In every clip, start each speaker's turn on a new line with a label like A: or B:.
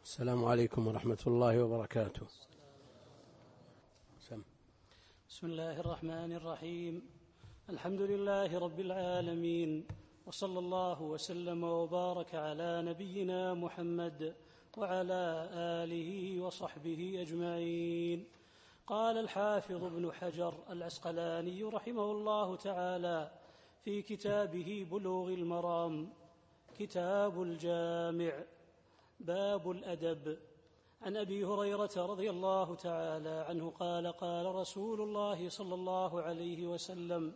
A: السلام عليكم ورحمة الله وبركاته.
B: بسم الله الرحمن الرحيم. الحمد لله رب العالمين، وصلى الله وسلم وبارك على نبينا محمد وعلى آله وصحبه أجمعين. قال الحافظ ابن حجر العسقلاني رحمه الله تعالى في كتابه بلوغ المرام كتاب الجامع باب الأدب، عن أبي هريرة رضي الله تعالى عنه قال قال رسول الله صلى الله عليه وسلم: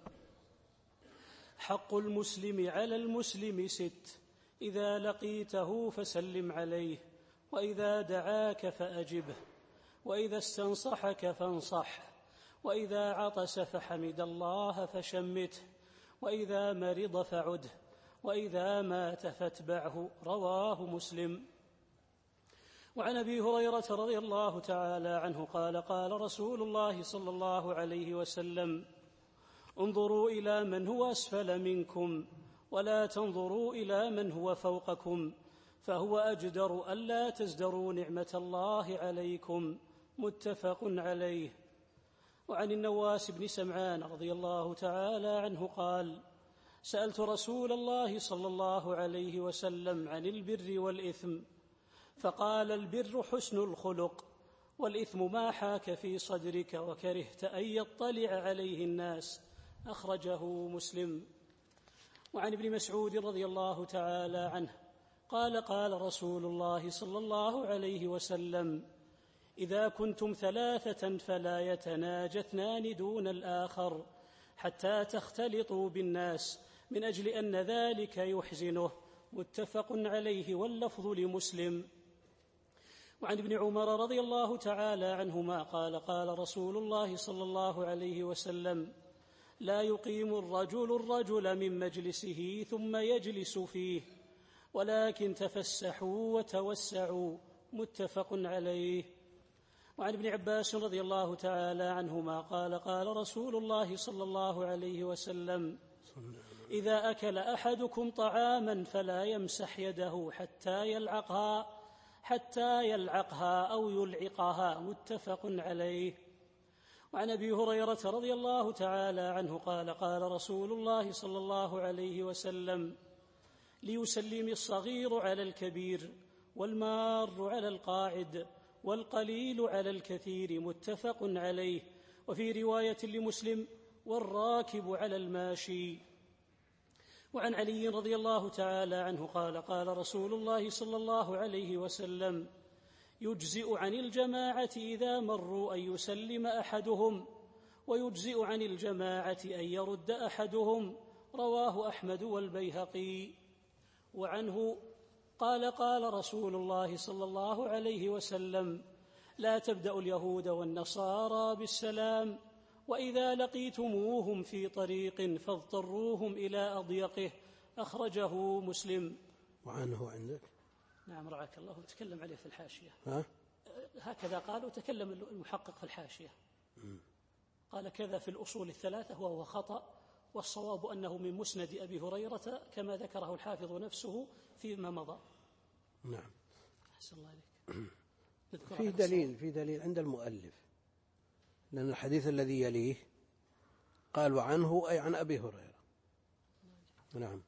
B: حق المسلم على المسلم 6: إذا لقيته فسلم عليه، وإذا دعاك فأجبه، وإذا استنصحك فانصحه، وإذا عطس فحمد الله فشمته، وإذا مرض فعده، وإذا مات فاتبعه. رواه مسلم. وعن أبي هريرة رضي الله تعالى عنه قال قال رسول الله صلى الله عليه وسلم: انظروا إلى من هو أسفل منكم ولا تنظروا إلى من هو فوقكم، فهو أجدر ألا تزدروا نعمة الله عليكم. متفق عليه. وعن النواس بن سمعان رضي الله تعالى عنه قال: سألت رسول الله صلى الله عليه وسلم عن البر والإثم، فقال: البر حسن الخلق، والإثم ما حاك في صدرك وكرهت أن يطلع عليه الناس. أخرجه مسلم. وعن ابن مسعود رضي الله تعالى عنه قال قال رسول الله صلى الله عليه وسلم: إذا كنتم 3 فلا يتناجى 2 دون الآخر حتى تختلطوا بالناس، من أجل أن ذلك يحزنه. متفق عليه، واللفظ لمسلم. وعن ابن عمر رضي الله تعالى عنهما قال قال رسول الله صلى الله عليه وسلم: لا يقيم الرجل من مجلسه ثم يجلس فيه، ولكن تفسحوا وتوسعوا. متفق عليه. وعن ابن عباس رضي الله تعالى عنهما قال قال رسول الله صلى الله عليه وسلم: إذا أكل أحدكم طعاما فلا يمسح يده حتى يلعقها أو يلعقها. متفق عليه. وعن أبي هريرة رضي الله تعالى عنه قال قال رسول الله صلى الله عليه وسلم: ليسلم الصغير على الكبير، والمار على القاعد، والقليل على الكثير. متفق عليه. وفي رواية لمسلم: والراكب على الماشي. وعن علي رضي الله تعالى عنه قال قال رسول الله صلى الله عليه وسلم: يجزئ عن الجماعة إذا مروا أن يسلم أحدهم، ويجزئ عن الجماعة أن يرد أحدهم. رواه أحمد والبيهقي. وعنه قال قال رسول الله صلى الله عليه وسلم: لا تبدأوا اليهود والنصارى بالسلام، وإذا لقيتموهم في طريق فاضطروهم إلى أضيقه. أخرجه مسلم.
A: وعنه عندك؟
B: نعم رعاك الله، تكلم عليه في الحاشية. هكذا قال، وتكلم المحقق في الحاشية. قال كذا في الأصول 3 وهو خطأ، والصواب أنه من مسند أبي هريرة كما ذكره الحافظ نفسه فيما مضى.
A: نعم.
B: أحسن الله عليك.
A: في دليل عند المؤلف، لأن الحديث الذي يليه قال وعنه أي عن أبي هريرة. نعم.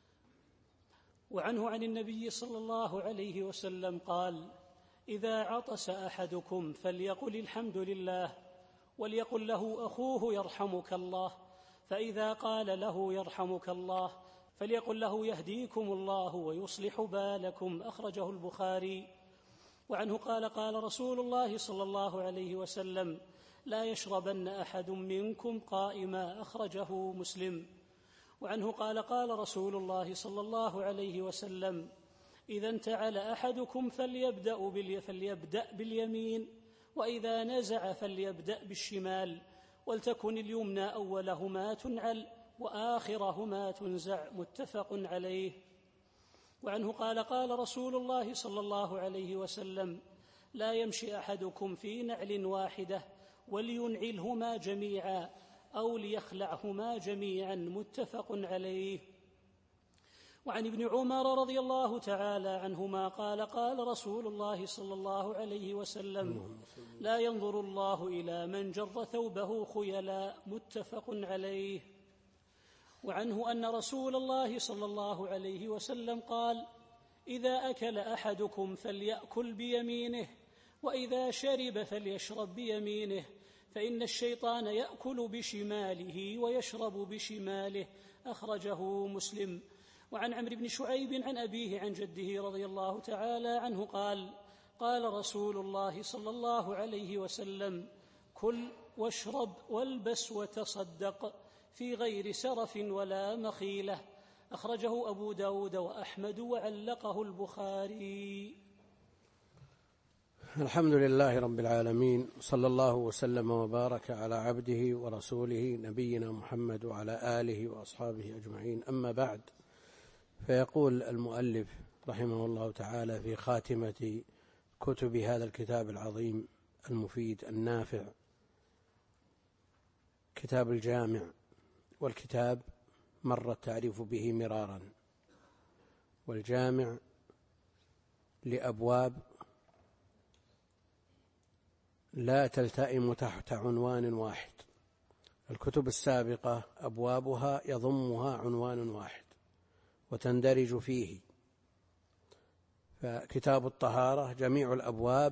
B: وعنه عن النبي صلى الله عليه وسلم قال: إذا عطس أحدكم فليقل الحمد لله، وليقل له أخوه يرحمك الله، فإذا قال له يرحمك الله فليقل له يهديكم الله ويصلح بالكم. أخرجه البخاري. وعنه قال قال رسول الله صلى الله عليه وسلم: لا يشربن أحد منكم قائما. أخرجه مسلم. وعنه قال قال رسول الله صلى الله عليه وسلم: إذا انتعل أحدكم فليبدأ باليمين، وإذا نزع فليبدأ بالشمال، ولتكن اليمنى أولهما تنعل وآخرهما تنزع. متفق عليه. وعنه قال قال رسول الله صلى الله عليه وسلم: لا يمشي أحدكم في نعل واحدة، ولينعلهما جميعا أو ليخلعهما جميعا. متفق عليه. وعن ابن عمر رضي الله تعالى عنهما قال قال رسول الله صلى الله عليه وسلم: لا ينظر الله إلى من جر ثوبه خيلا. متفق عليه. وعنه أن رسول الله صلى الله عليه وسلم قال: إذا أكل أحدكم فليأكل بيمينه، وإذا شرب فليشرب بيمينه، فإن الشيطان يأكل بشماله ويشرب بشماله. أخرجه مسلم. وعن عمرو بن شعيب عن أبيه عن جده رضي الله تعالى عنه قال: قال رسول الله صلى الله عليه وسلم: كل واشرب والبس وتصدق، في غير سرف ولا مخيلة. أخرجه أبو داود وأحمد وعلقه البخاري.
A: الحمد لله رب العالمين، صلى الله وسلم وبارك على عبده ورسوله نبينا محمد وعلى آله وأصحابه أجمعين. أما بعد، فيقول المؤلف رحمه الله تعالى في خاتمة كتب هذا الكتاب العظيم المفيد النافع، كتاب الجامع. والكتاب مر التعريف به مرارا، والجامع لأبواب لا تلتئم تحت عنوان واحد. الكتب السابقة أبوابها يضمها عنوان واحد وتندرج فيه، فكتاب الطهارة جميع الأبواب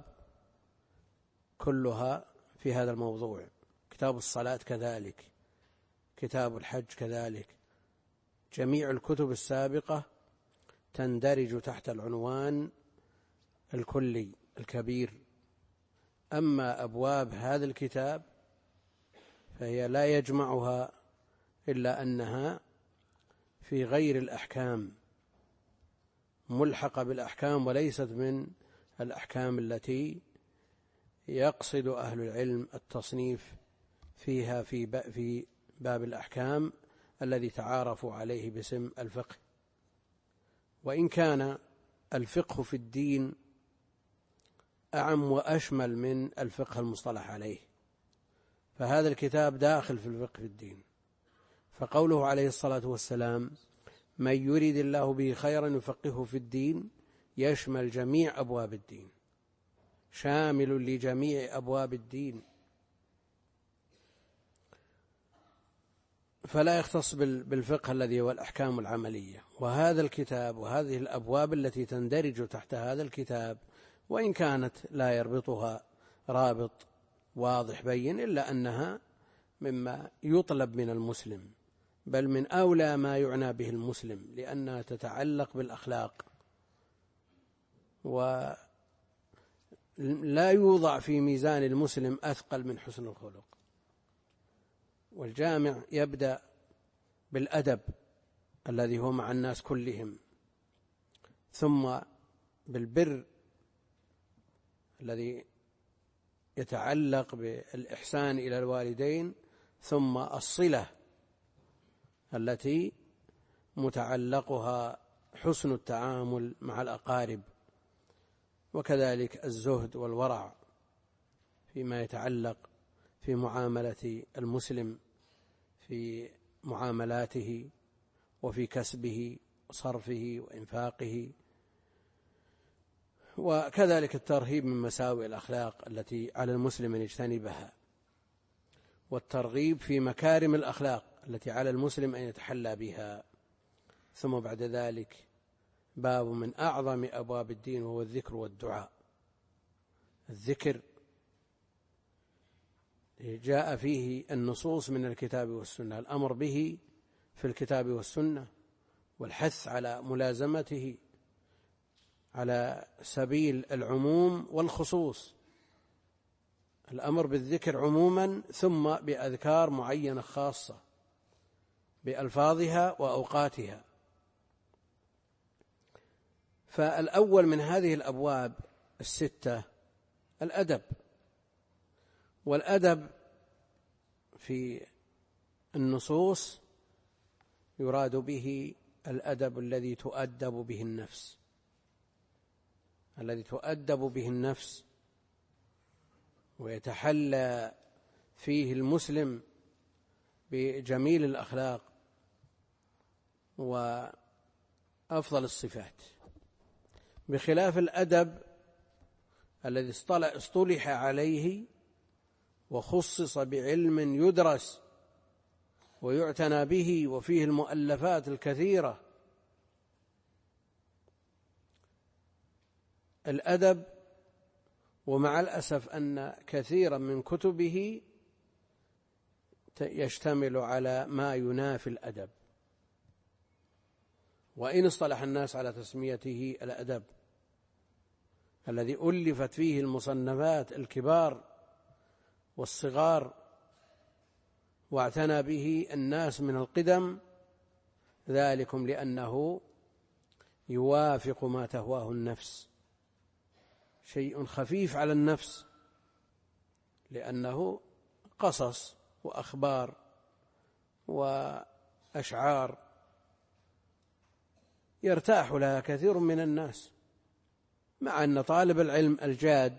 A: كلها في هذا الموضوع، كتاب الصلاة كذلك، كتاب الحج كذلك. جميع الكتب السابقة تندرج تحت العنوان الكلي الكبير. أما أبواب هذا الكتاب فهي لا يجمعها إلا أنها في غير الأحكام، ملحقة بالأحكام، وليست من الأحكام التي يقصد أهل العلم التصنيف فيها في باب الأحكام الذي تعارفوا عليه باسم الفقه. وإن كان الفقه في الدين أعم وأشمل من الفقه المصطلح عليه، فهذا الكتاب داخل في الفقه في الدين. فقوله عليه الصلاة والسلام: من يريد الله به خيرا يفقهه في الدين، يشمل جميع أبواب الدين، شامل لجميع أبواب الدين، فلا يختص بالفقه الذي هو الأحكام العملية. وهذا الكتاب وهذه الأبواب التي تندرج تحت هذا الكتاب، وإن كانت لا يربطها رابط واضح بين، إلا أنها مما يطلب من المسلم، بل من أولى ما يعنى به المسلم، لأنها تتعلق بالأخلاق، ولا يوضع في ميزان المسلم أثقل من حسن الخلق. والجامع يبدأ بالأدب الذي هو مع الناس كلهم، ثم بالبر الذي يتعلق بالإحسان إلى الوالدين، ثم الصلة التي متعلقها حسن التعامل مع الأقارب، وكذلك الزهد والورع فيما يتعلق في معاملة المسلم، في معاملاته وفي كسبه وصرفه وإنفاقه، وكذلك الترهيب من مساوئ الأخلاق التي على المسلم أن يجتنبها، والترغيب في مكارم الأخلاق التي على المسلم أن يتحلى بها. ثم بعد ذلك باب من أعظم أبواب الدين، وهو الذكر والدعاء. الذكر جاء فيه النصوص من الكتاب والسنة، الأمر به في الكتاب والسنة، والحث على ملازمته على سبيل العموم والخصوص، الأمر بالذكر عموما، ثم بأذكار معينة خاصة بألفاظها وأوقاتها. فالأول من هذه الأبواب الستة الأدب. والأدب في النصوص يراد به الأدب الذي تؤدب به النفس، الذي تؤدب به النفس ويتحلى فيه المسلم بجميل الأخلاق أفضل الصفات، بخلاف الأدب الذي اصطلح عليه وخصص بعلم يدرس ويعتنى به وفيه المؤلفات الكثيرة. الأدب، ومع الأسف أن كثيرا من كتبه يشتمل على ما ينافي الأدب، وإن اصطلح الناس على تسميته الأدب الذي ألفت فيه المصنفات الكبار والصغار واعتنى به الناس من القدم، ذلكم لأنه يوافق ما تهواه النفس، شيء خفيف على النفس، لأنه قصص وأخبار وأشعار يرتاح لها كثير من الناس، مع أن طالب العلم الجاد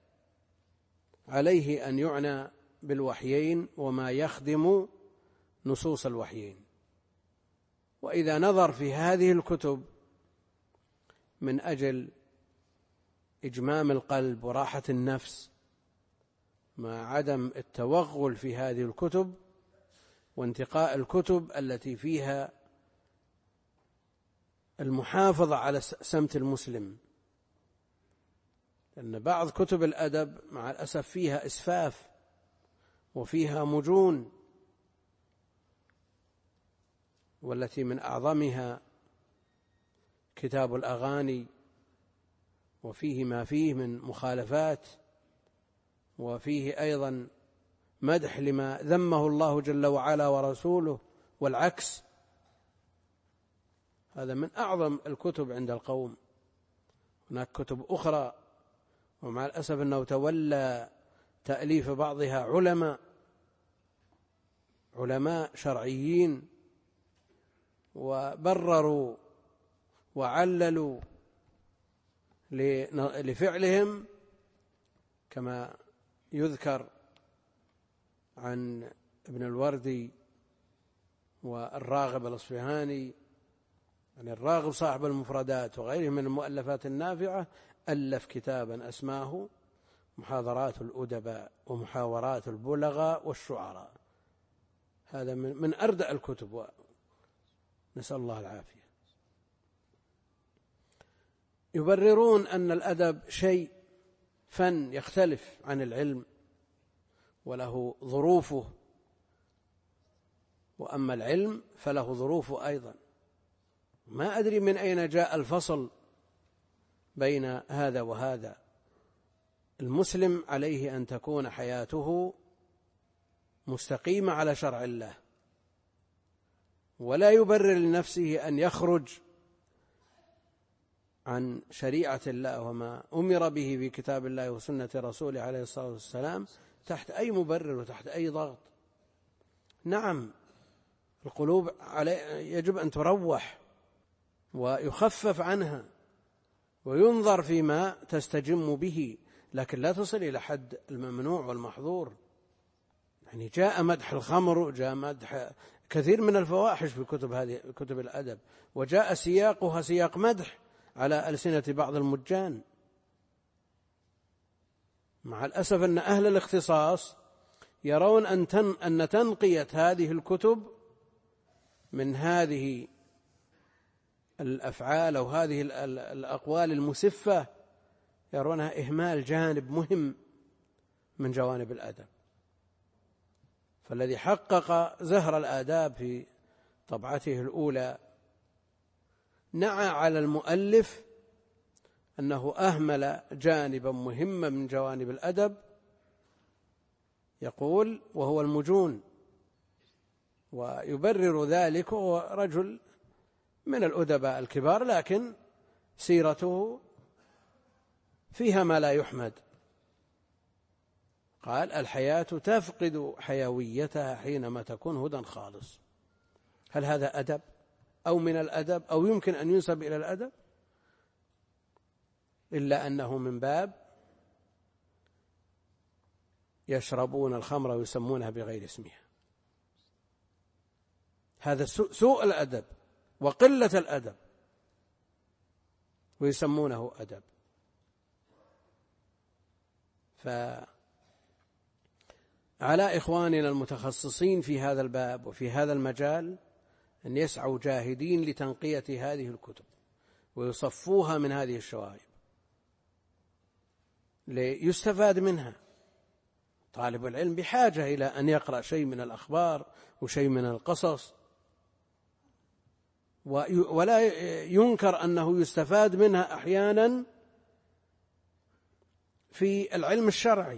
A: عليه أن يعنى بالوحيين وما يخدم نصوص الوحيين. وإذا نظر في هذه الكتب من أجل إجمام القلب وراحة النفس مع عدم التوغل في هذه الكتب وانتقاء الكتب التي فيها المحافظة على سمت المسلم، لأن بعض كتب الأدب مع الأسف فيها إسفاف وفيها مجون، والتي من أعظمها كتاب الأغاني، وفيه ما فيه من مخالفات، وفيه أيضا مدح لما ذمه الله جل وعلا ورسوله والعكس. هذا من أعظم الكتب عند القوم. هناك كتب أخرى ومع الأسف أنه تولى تأليف بعضها علماء شرعيين، وبرروا وعللوا لفعلهم، كما يذكر عن ابن الوردي والراغب الأصفهاني، يعني الراغب صاحب المفردات وغيره من المؤلفات النافعة، ألف كتابا أسماه محاضرات الأدباء ومحاورات البلغاء والشعراء. هذا من أردأ الكتب، نسأل الله العافية. يبررون أن الأدب شيء فن يختلف عن العلم وله ظروفه، وأما العلم فله ظروفه أيضا. ما أدري من أين جاء الفصل بين هذا وهذا. المسلم عليه أن تكون حياته مستقيمة على شرع الله، ولا يبرر لنفسه أن يخرج عن شريعة الله وما أمر به في كتاب الله وسنة رسوله عليه الصلاة والسلام تحت أي مبرر وتحت أي ضغط. نعم، القلوب يجب أن تروح ويخفف عنها وينظر فيما تستجم به، لكن لا تصل إلى حد الممنوع والمحظور. يعني جاء مدح الخمر، وجاء مدح كثير من الفواحش في كتب الأدب، وجاء سياقها سياق مدح على ألسنة بعض المجان. مع الأسف أن أهل الاختصاص يرون أن تنقية هذه الكتب من هذه الأفعال أو هذه الأقوال المسفة يرونها إهمال جانب مهم من جوانب الأدب. فالذي حقق زهر الآداب في طبعته الأولى نعى على المؤلف أنه أهمل جانبا مهما من جوانب الأدب، يقول وهو المجون، ويبرر ذلك. هو رجل من الأدباء الكبار، لكن سيرته فيها ما لا يحمد. قال الحياة تفقد حيويتها حينما تكون هدى خالص. هل هذا أدب أو من الأدب أو يمكن أن ينسب إلى الأدب؟ إلا أنه من باب يشربون الخمر ويسمونها بغير اسمها. هذا سوء الأدب وقلة الأدب. ويسمونه أدب. فعلى إخواننا المتخصصين في هذا الباب وفي هذا المجال أن يسعوا جاهدين لتنقية هذه الكتب ويصفوها من هذه الشوائب ليستفاد منها. طالب العلم بحاجة إلى أن يقرأ شيء من الأخبار وشيء من القصص، ولا ينكر أنه يستفاد منها أحيانا في العلم الشرعي،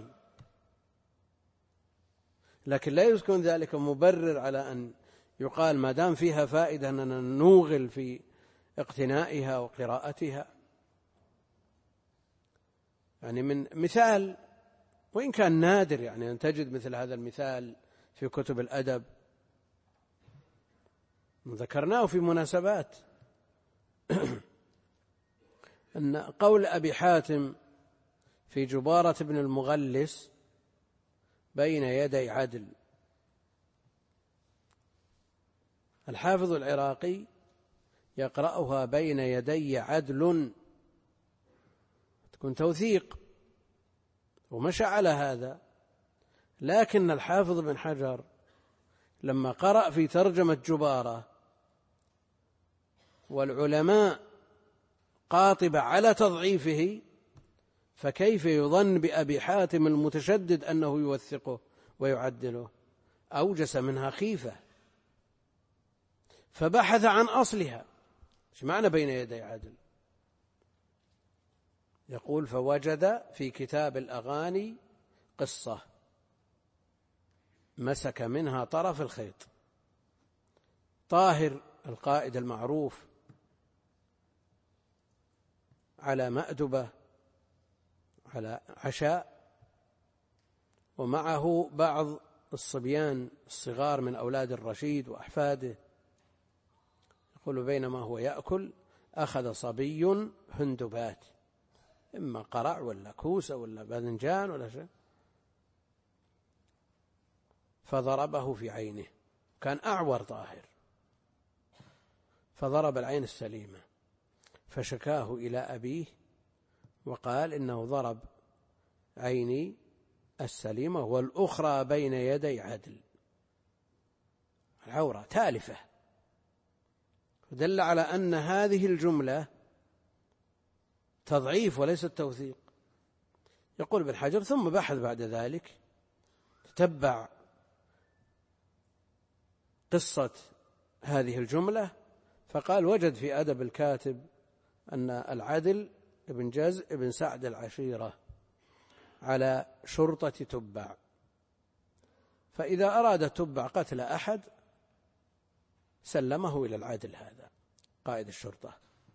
A: لكن لا يكون ذلك مبرر على أن يقال ما دام فيها فائدة أننا نوغل في اقتنائها وقراءتها. يعني من مثال وإن كان نادر يعني أن تجد مثل هذا المثال في كتب الأدب، ذكرناه في مناسبات أن قول أبي حاتم في جبارة بن المغلس بين يدي عدل، الحافظ العراقي يقرأها بين يدي عدل، تكون توثيق ومشى على هذا. لكن الحافظ بن حجر لما قرأ في ترجمة جبارة والعلماء قاطبة على تضعيفه، فكيف يظن بأبي حاتم المتشدد أنه يوثقه ويعدله؟ أوجس منها خيفة، فبحث عن أصلها. ايش معنى بين يدي عدل؟ يقول فوجد في كتاب الأغاني قصة مسك منها طرف الخيط. طاهر القائد المعروف على مأدبة على عشاء، ومعه بعض الصبيان الصغار من أولاد الرشيد وأحفاده. يقول بينما هو يأكل أخذ صبي هندبات، إما قرع ولا كوسة ولا باذنجان ولا شيء، فضربه في عينه. كان أعور طاهر، فضرب العين السليمة، فشكاه إلى أبيه وقال إنه ضرب عيني السليمة والأخرى بين يدي عدل. العورة تالفة، دل على أن هذه الجملة تضعيف وليس التوثيق. يقول ابن حجر ثم بحث بعد ذلك، تتبع قصة هذه الجملة، فقال وجد في أدب الكاتب أن العدل ابن جزء ابن سعد العشيرة على شرطة تبع، فإذا أراد تبع قتل أحد سلمه إلى العدل، هذا قائد الشرطة،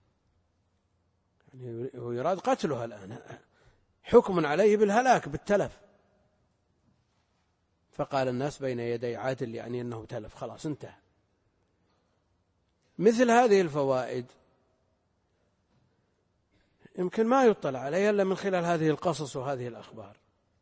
A: يعني هو يراد قتلها الآن، حكم عليه بالهلاك بالتلف. فقال الناس بين يدي عادل، يعني أنه تلف، خلاص انتهى. مثل هذه الفوائد يمكن ما يطلع عليها إلا من خلال هذه القصص وهذه الأخبار،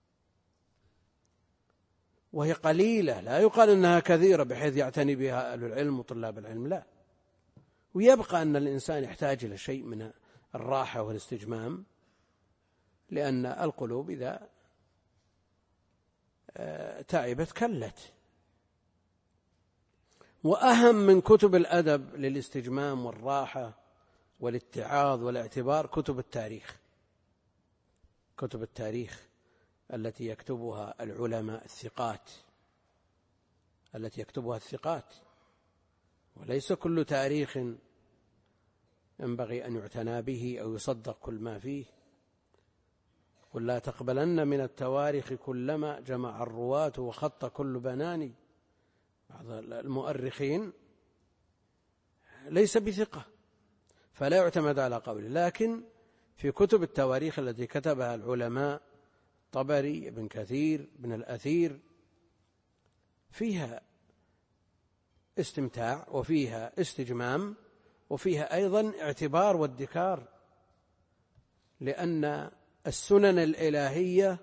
A: وهي قليلة، لا يقال أنها كثيرة بحيث يعتني بها أهل العلم وطلاب العلم، لا. ويبقى أن الإنسان يحتاج إلى شيء من الراحة والاستجمام، لأن القلوب إذا تعبت كلت. وأهم من كتب الأدب للاستجمام والراحة والاتعاظ والاعتبار كتب التاريخ، كتب التاريخ التي يكتبها العلماء الثقات، التي يكتبها الثقات، وليس كل تاريخ ينبغي أن يعتنى به أو يصدق كل ما فيه. قل لا تقبلن من التواريخ كلما جمع الرواة وخط كل بناني. بعض المؤرخين ليس بثقة فلا يعتمد على قوله، لكن في كتب التواريخ التي كتبها العلماء طبري، ابن كثير، ابن الأثير، فيها استمتاع وفيها استجمام وفيها أيضا اعتبار وادكار، لأن السنن الإلهية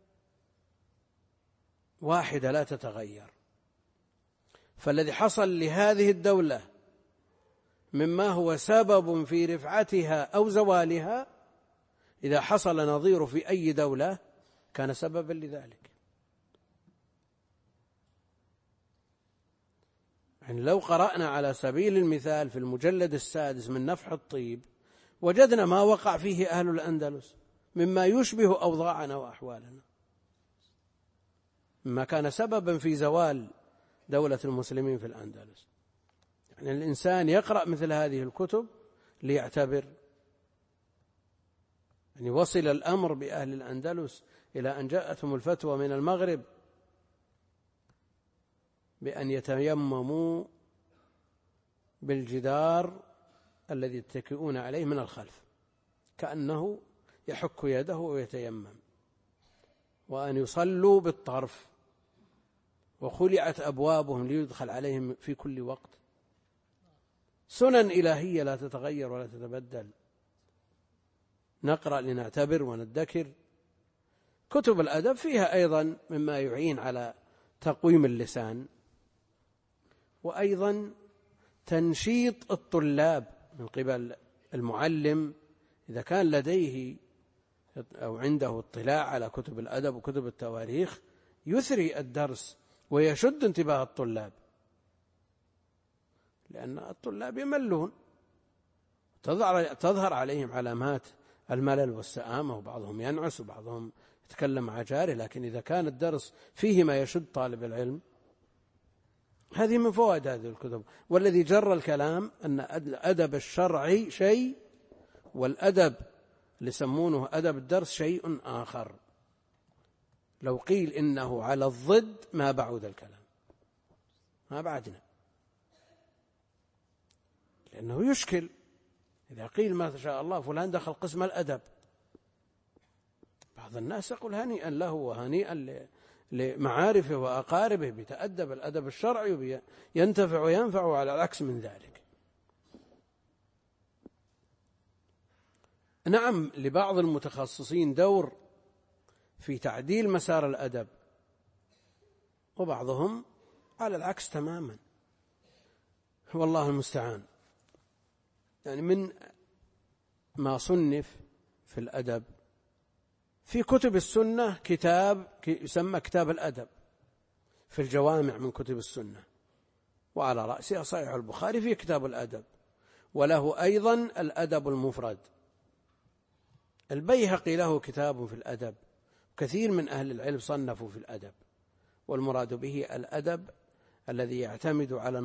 A: واحدة لا تتغير. فالذي حصل لهذه الدولة مما هو سبب في رفعتها أو زوالها، إذا حصل نظير في أي دولة كان سببا لذلك. يعني لو قرأنا على سبيل المثال في المجلد 6 من نفح الطيب وجدنا ما وقع فيه أهل الأندلس مما يشبه أوضاعنا وأحوالنا، مما كان سببا في زوال دولة المسلمين في الأندلس. يعني الإنسان يقرأ مثل هذه الكتب ليعتبر. يعني وصل الأمر بأهل الأندلس إلى أن جاءتهم الفتوى من المغرب بأن يتيمموا بالجدار الذي يتكئون عليه من الخلف كأنه يحك يده ويتيمم، وأن يصلوا بالطرف، وخلعت أبوابهم ليدخل عليهم في كل وقت. سنن إلهية لا تتغير ولا تتبدل. نقرأ لنعتبر وندكر. كتب الأدب فيها أيضا مما يعين على تقويم اللسان، وأيضا تنشيط الطلاب من قبل المعلم إذا كان لديه أو عنده اطلاع على كتب الأدب وكتب التواريخ، يثري الدرس ويشد انتباه الطلاب، لأن الطلاب يملون، تظهر عليهم علامات الملل والسآمة، وبعضهم ينعس وبعضهم يتكلم مع جاره. لكن إذا كان الدرس فيه ما يشد طالب العلم، هذه من فوائد هذه الكتب. والذي جر الكلام أن الأدب الشرعي شيء، والأدب اللي يسمونه أدب الدرس شيء آخر. لو قيل إنه على الضد ما بعد الكلام، ما بعدنا، لأنه يشكل. إذا قيل ما شاء الله فلان دخل قسم الأدب، بعض الناس يقول هنيئا له وهنيئا لمعارفه وأقاربه بيتأدب الأدب الشرعي وينتفع وينفع، على العكس من ذلك. نعم، لبعض المتخصصين دور في تعديل مسار الأدب، وبعضهم على العكس تماما، والله المستعان. يعني من ما صنف في الأدب في كتب السنة كتاب يسمى كتاب الأدب في الجوامع من كتب السنة، وعلى رأسها صحيح البخاري في كتاب الأدب، وله أيضا الأدب المفرد. البيهقي له كتاب في الأدب، كثير من أهل العلم صنفوا في الأدب، والمراد به الأدب الذي يعتمد على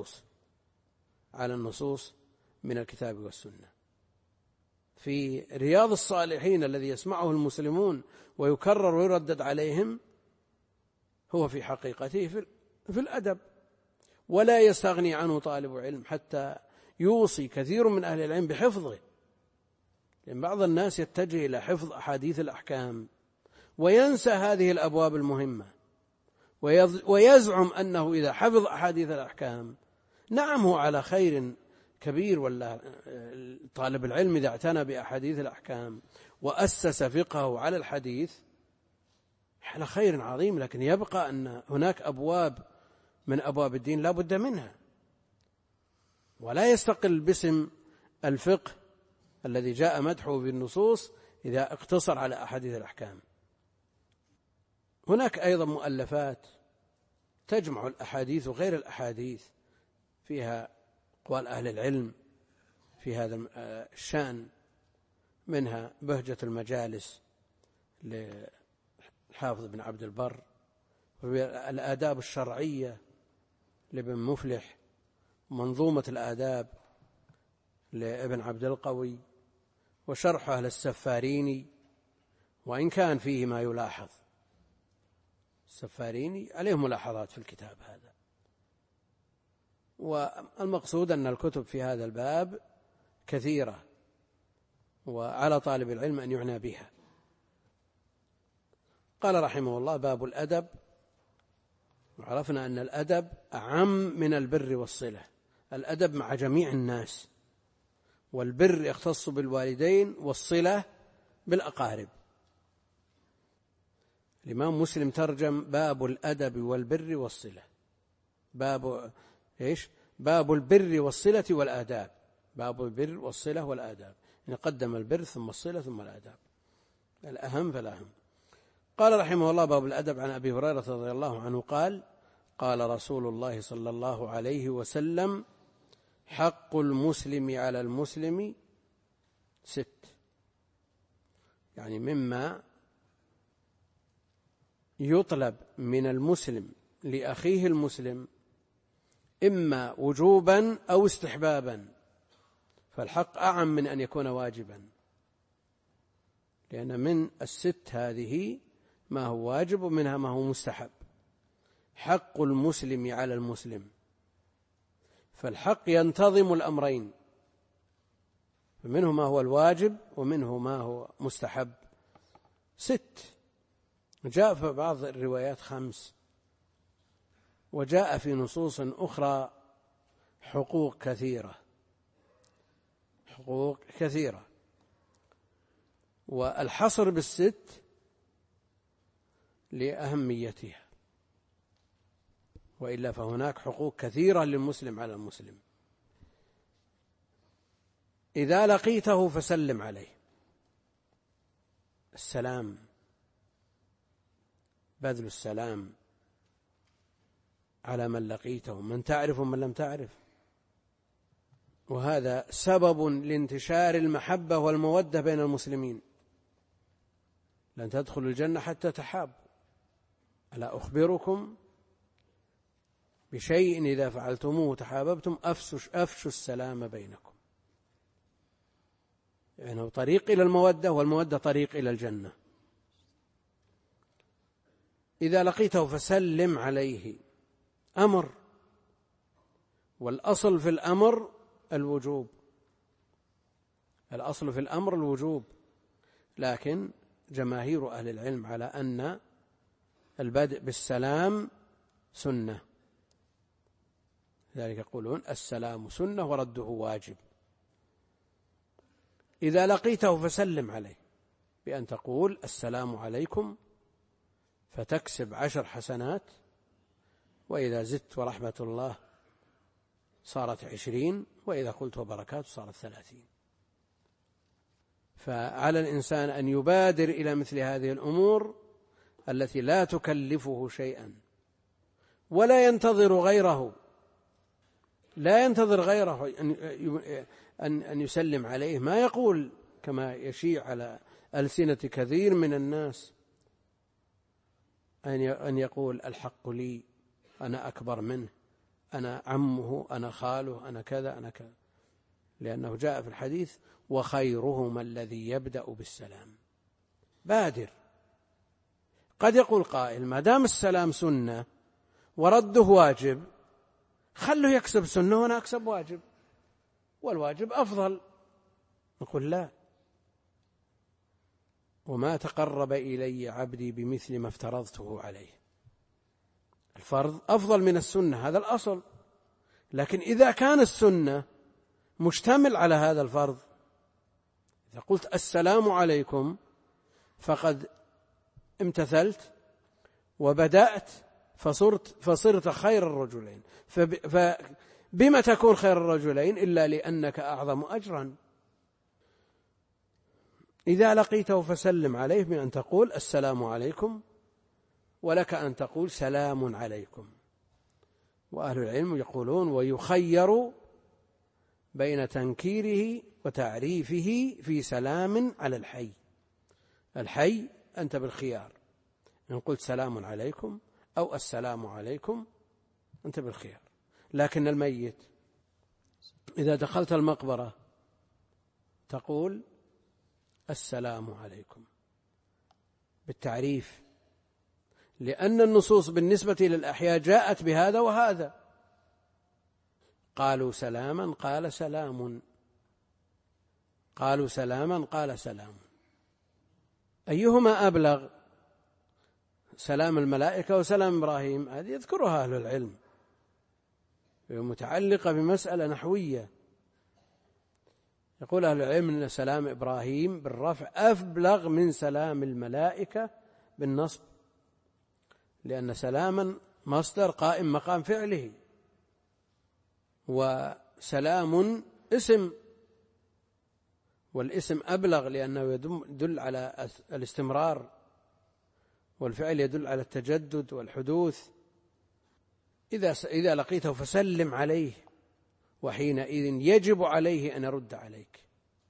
A: النصوص من الكتاب والسنة. في رياض الصالحين الذي يسمعه المسلمون ويكرر ويردد عليهم هو في حقيقته في الأدب، ولا يستغني عنه طالب علم، حتى يوصي كثير من أهل العلم بحفظه. لأن بعض الناس يتجه إلى حفظ أحاديث الأحكام وينسى هذه الأبواب المهمة، ويزعم أنه إذا حفظ أحاديث الأحكام نعم هو على خير كبير، ولا طالب العلم إذا اعتنى بأحاديث الأحكام وأسس فقهه على الحديث على خير عظيم، لكن يبقى أن هناك أبواب من أبواب الدين لا بد منها، ولا يستقل باسم الفقه الذي جاء مدحه بالنصوص إذا اقتصر على أحاديث الأحكام. هناك أيضا مؤلفات تجمع الأحاديث وغير الأحاديث، فيها أقوال أهل العلم في هذا الشأن، منها بهجة المجالس للحافظ بن عبد البر، والآداب الشرعية لابن مفلح، منظومة الآداب لابن عبد القوي، وشرحه للسفاريني، وإن كان فيه ما يلاحظ. السفاريني عليه ملاحظات في الكتاب هذا. والمقصود أن الكتب في هذا الباب كثيرة، وعلى طالب العلم أن يعنى بها. قال رحمه الله: باب الأدب. وعرفنا أن الأدب أعم من البر والصلة. الأدب مع جميع الناس، والبر يختص بالوالدين، والصلة بالأقارب. الإمام مسلم ترجم: باب الأدب والبر والصلة. باب إيش؟ باب البر والصلة والآداب. باب البر والصلة والآداب، يعني قدم البر ثم الصلة ثم الآداب، الأهم فالأهم. قال رحمه الله: باب الأدب. عن أبي هريرة رضي الله عنه قال: قال رسول الله صلى الله عليه وسلم: حق المسلم على المسلم 6، يعني مما يطلب من المسلم لأخيه المسلم إما وجوبا أو استحبابا، فالحق أعم من أن يكون واجبا، لأن من ال6 هذه ما هو واجب ومنها ما هو مستحب. حق المسلم على المسلم، فالحق ينتظم الأمرين، فمنه ما هو الواجب ومنه ما هو مستحب. 6، جاء في بعض الروايات 5، وجاء في نصوص أخرى حقوق كثيرة، حقوق كثيرة. والحصر بال6 لأهميتها، وإلا فهناك حقوق كثيرة للمسلم على المسلم. إذا لقيته فسلم عليه، السلام، بذل السلام على من لقيته، من تعرف ومن لم تعرف، وهذا سبب لانتشار المحبة والمودة بين المسلمين. لن تدخلوا الجنة حتى تحابوا، ألا أخبركم بشيء إذا فعلتموه تحاببتم؟ أفشوا السلام بينكم. يعني طريق إلى المودة، والمودة طريق إلى الجنة. إذا لقيته فسلم عليه، أمر، والأصل في الأمر الوجوب، الأصل في الأمر الوجوب، لكن جماهير أهل العلم على أن البدء بالسلام سنة، ذلك يقولون السلام سنة ورده واجب. إذا لقيته فسلم عليه بأن تقول السلام عليكم، فتكسب 10 حسنات، وإذا زدت ورحمة الله صارت 20، وإذا قلت وبركاته صارت 30. فعلى الإنسان أن يبادر إلى مثل هذه الأمور التي لا تكلفه شيئا، ولا ينتظر غيره، لا ينتظر غيره أن يسلم عليه. ما يقول كما يشيع على ألسنة كثير من الناس أن يقول الحق لي، أنا أكبر منه، أنا عمه، أنا خاله، أنا كذا، أنا كذا، لأنه جاء في الحديث: وخيرهما الذي يبدأ بالسلام. بادر. قد يقول قائل: ما دام السلام سنة ورده واجب، خله يكسب سنة وأنا أكسب واجب، والواجب أفضل. نقول لا، وما تقرب إلي عبدي بمثل ما افترضته عليه. الفرض أفضل من السنة، هذا الأصل، لكن إذا كان السنة مشتمل على هذا الفرض، إذا قلت السلام عليكم فقد امتثلت وبدأت فصرت خير الرجلين. فبما تكون خير الرجلين إلا لأنك أعظم أجرا. إذا لقيته فسلم عليه بأن تقول السلام عليكم، ولك أن تقول سلام عليكم. وأهل العلم يقولون: ويخير بين تنكيره وتعريفه في سلام على الحي. الحي أنت بالخيار، إن قلت سلام عليكم أو السلام عليكم أنت بالخيار. لكن الميت إذا دخلت المقبرة تقول السلام عليكم بالتعريف، لأن النصوص بالنسبة للأحياء جاءت بهذا وهذا. قالوا سلاما قال سلام، قالوا سلاما قال سلام، أيهما أبلغ؟ سلام الملائكة وسلام إبراهيم؟ هذه يذكرها أهل العلم، متعلقة بمسألة نحوية. يقول أهل العلم أن سلام إبراهيم بالرفع أبلغ من سلام الملائكة بالنصب، لأن سلاما مصدر قائم مقام فعله، وسلام اسم والاسم أبلغ لأنه يدل على الاستمرار، والفعل يدل على التجدد والحدوث. إذا لقيته فسلم عليه، وحينئذ يجب عليه أن يرد عليك.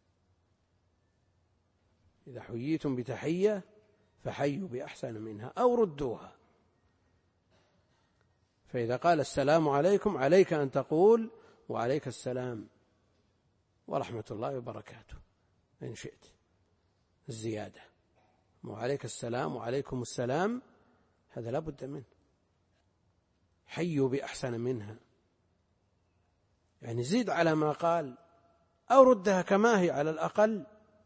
A: إذا حييتم بتحية فحيوا بأحسن منها أو ردوها. فإذا قال السلام عليكم عليك أن تقول وعليك السلام ورحمة الله وبركاته إن شئت الزيادة، وعليك السلام وعليكم السلام هذا لا بد منه. حيوا بأحسن منها، يعني زيد على ما قال أو ردها كما هي على الأقل.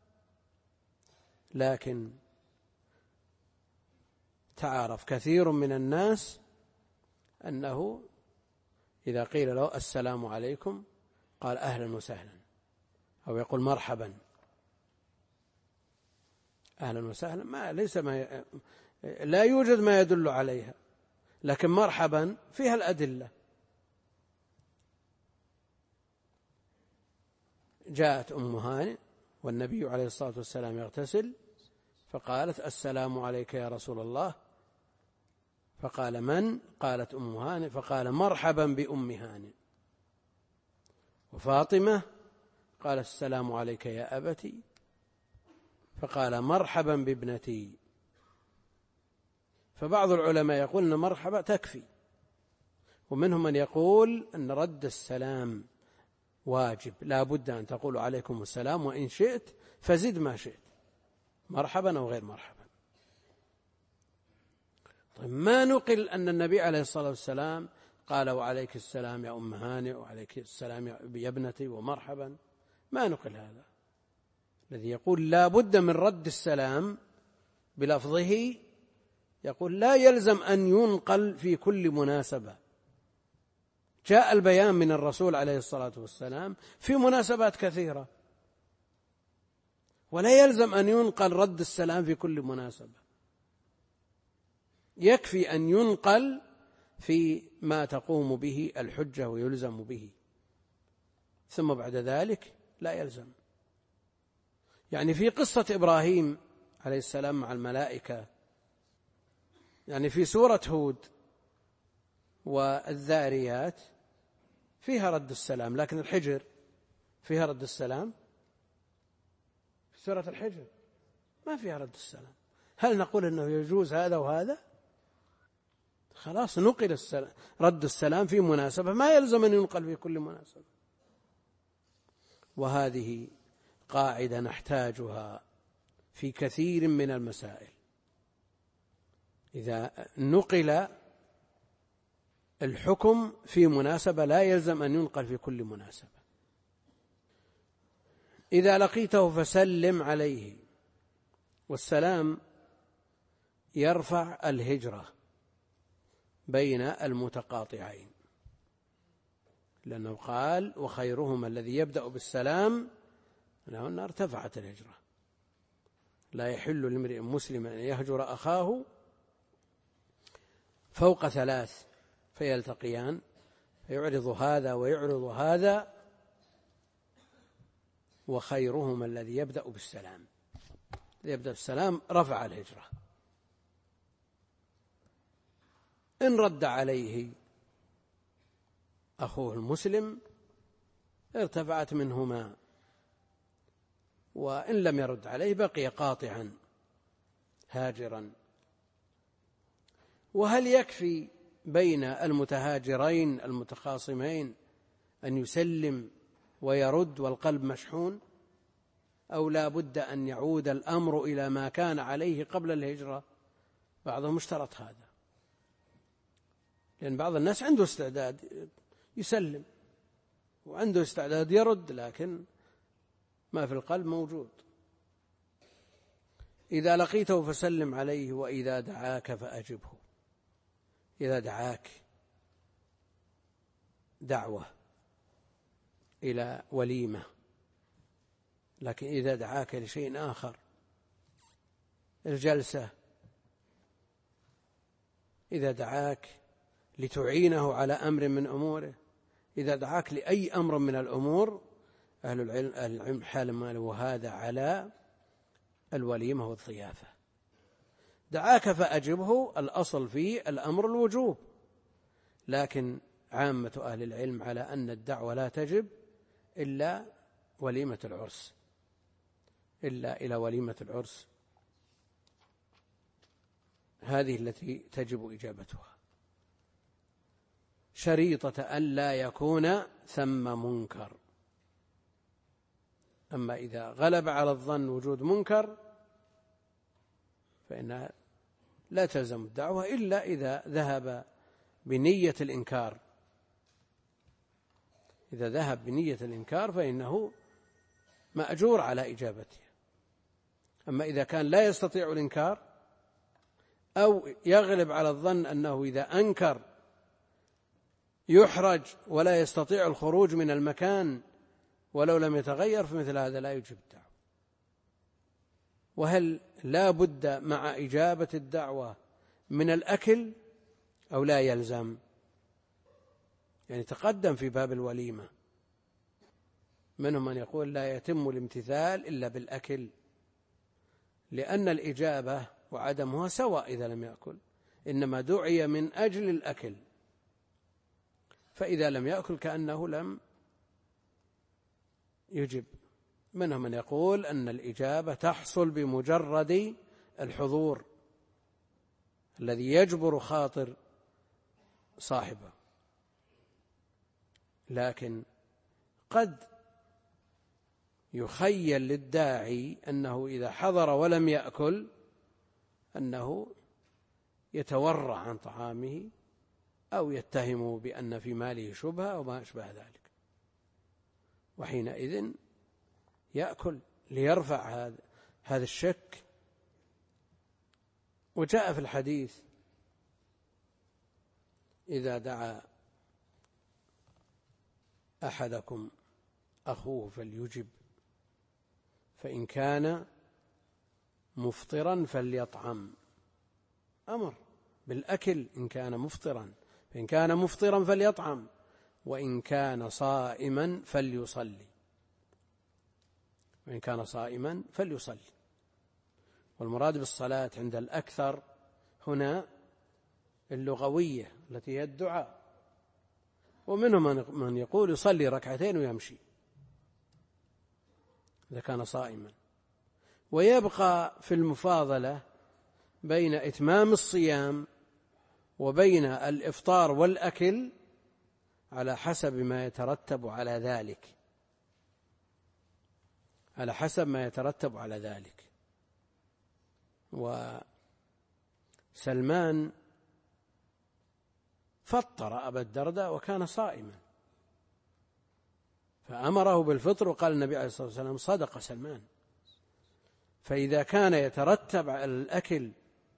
A: لكن تعارف كثير من الناس أنه إذا قيل له السلام عليكم قال أهلا وسهلا، أو يقول مرحبا. أهلا وسهلا لا يوجد ما يدل عليها، لكن مرحبا فيها الأدلة. جاءت أم هانئ والنبي عليه الصلاة والسلام يغتسل، فقالت السلام عليك يا رسول الله، فقال من؟ قالت أم هانئ، فقال مرحبا بأم هانئ. وفاطمة قالت السلام عليك يا أبتي، فقال مرحبا بابنتي. فبعض العلماء يقول أن مرحبا تكفي، ومنهم من يقول أن رد السلام واجب، لا بد أن تقول عليكم السلام، وإن شئت فزد ما شئت، مرحبا أو غير مرحبا. طيب ما نقل أن النبي عليه الصلاة والسلام قال وعليك السلام يا أم هانئ وعليك السلام يا ابنتي ومرحبا، ما نقل هذا. الذي يقول لا بد من رد السلام بلفظه يقول لا يلزم أن ينقل في كل مناسبة. جاء البيان من الرسول عليه الصلاة والسلام في مناسبات كثيرة، ولا يلزم أن ينقل رد السلام في كل مناسبة. يكفي أن ينقل في ما تقوم به الحجة ويلزم به، ثم بعد ذلك لا يلزم. يعني في قصة إبراهيم عليه السلام مع الملائكة، يعني في سورة هود والذاريات فيها رد السلام، لكن الحجر فيها رد السلام؟ في سورة الحجر ما فيها رد السلام. هل نقول أنه يجوز هذا وهذا؟ خلاص نقل رد السلام في مناسبة، ما يلزم أن ينقل في كل مناسبة. وهذه قاعدة نحتاجها في كثير من المسائل. إذا نقل الحكم في مناسبة لا يلزم أن ينقل في كل مناسبة. إذا لقيته فسلم عليه، والسلام يرفع الهجرة بين المتقاطعين، لأنه قال وخيرهما الذي يبدأ بالسلام، لأنه ارتفعت الهجرة. لا يحل لامرئ مسلم أن يهجر أخاه فوق 3 فيلتقيان فيعرض هذا ويعرض هذا، وخيرهما الذي يبدأ بالسلام. يبدأ بالسلام رفع الهجرة. إن رد عليه أخوه المسلم ارتفعت منهما، وإن لم يرد عليه بقي قاطعا هاجرا. وهل يكفي بين المتهاجرين المتخاصمين أن يسلم ويرد والقلب مشحون، أو لا بد أن يعود الأمر إلى ما كان عليه قبل الهجرة؟ بعضهم اشترط هذا، لأن بعض الناس عنده استعداد يسلم وعنده استعداد يرد، لكن ما في القلب موجود. إذا لقيته فسلم عليه، وإذا دعاك فأجبه. إذا دعاك دعوة إلى وليمة، لكن إذا دعاك لشيء آخر، الجلسة، إذا دعاك لتعينه على أمر من أموره، إذا دعاك لأي أمر من الأمور أهل العلم حال ما وهذا على الوليمة والضيافة. دعاك فأجبه، الأصل فيه الأمر الوجوب، لكن عامة أهل العلم على أن الدعوة لا تجب إلا وليمة العرس، إلا إلى وليمة العرس، هذه التي تجب إجابتها، شريطة أن لا يكون ثم منكر. أما إذا غلب على الظن وجود منكر فإنها لا تلزم الدعوة إلا إذا ذهب بنية الإنكار. إذا ذهب بنية الإنكار فإنه مأجور على إجابته. أما إذا كان لا يستطيع الإنكار أو يغلب على الظن أنه إذا أنكر يحرج ولا يستطيع الخروج من المكان ولو لم يتغير، فمثل هذا لا يجيب الدعوة. وهل لا بد مع إجابة الدعوة من الأكل أو لا يلزم؟ يعني تقدم في باب الوليمة منهم من يقول لا يتم الامتثال إلا بالأكل، لأن الإجابة وعدمها سواء إذا لم يأكل، إنما دعي من أجل الأكل، فإذا لم يأكل كأنه لم يجب. منهم من يقول أن الإجابة تحصل بمجرد الحضور الذي يجبر خاطر صاحبه، لكن قد يخيل للداعي أنه إذا حضر ولم يأكل أنه يتورع عن طعامه أو يتهم بأن في ماله شبهة أو ما أشبه ذلك، وحينئذ يأكل ليرفع هذا الشك. وجاء في الحديث إذا دعا أحدكم أخوه فليجب، فإن كان مفطرا فليطعم، أمر بالأكل إن كان مفطرا، فإن كان مفطرا فليطعم، وإن كان صائما فليصلي، وإن كان صائما فليصلي. والمراد بالصلاة عند الأكثر هنا اللغوية التي هي الدعاء، ومنهم من يقول يصلي ركعتين ويمشي إذا كان صائما. ويبقى في المفاضلة بين إتمام الصيام وبين الإفطار والأكل على حسب ما يترتب على ذلك، على حسب ما يترتب على ذلك. وسلمان فطر أبا الدرداء وكان صائما فأمره بالفطر، وقال النبي عليه الصلاة والسلام صدق سلمان. فإذا كان يترتب على الأكل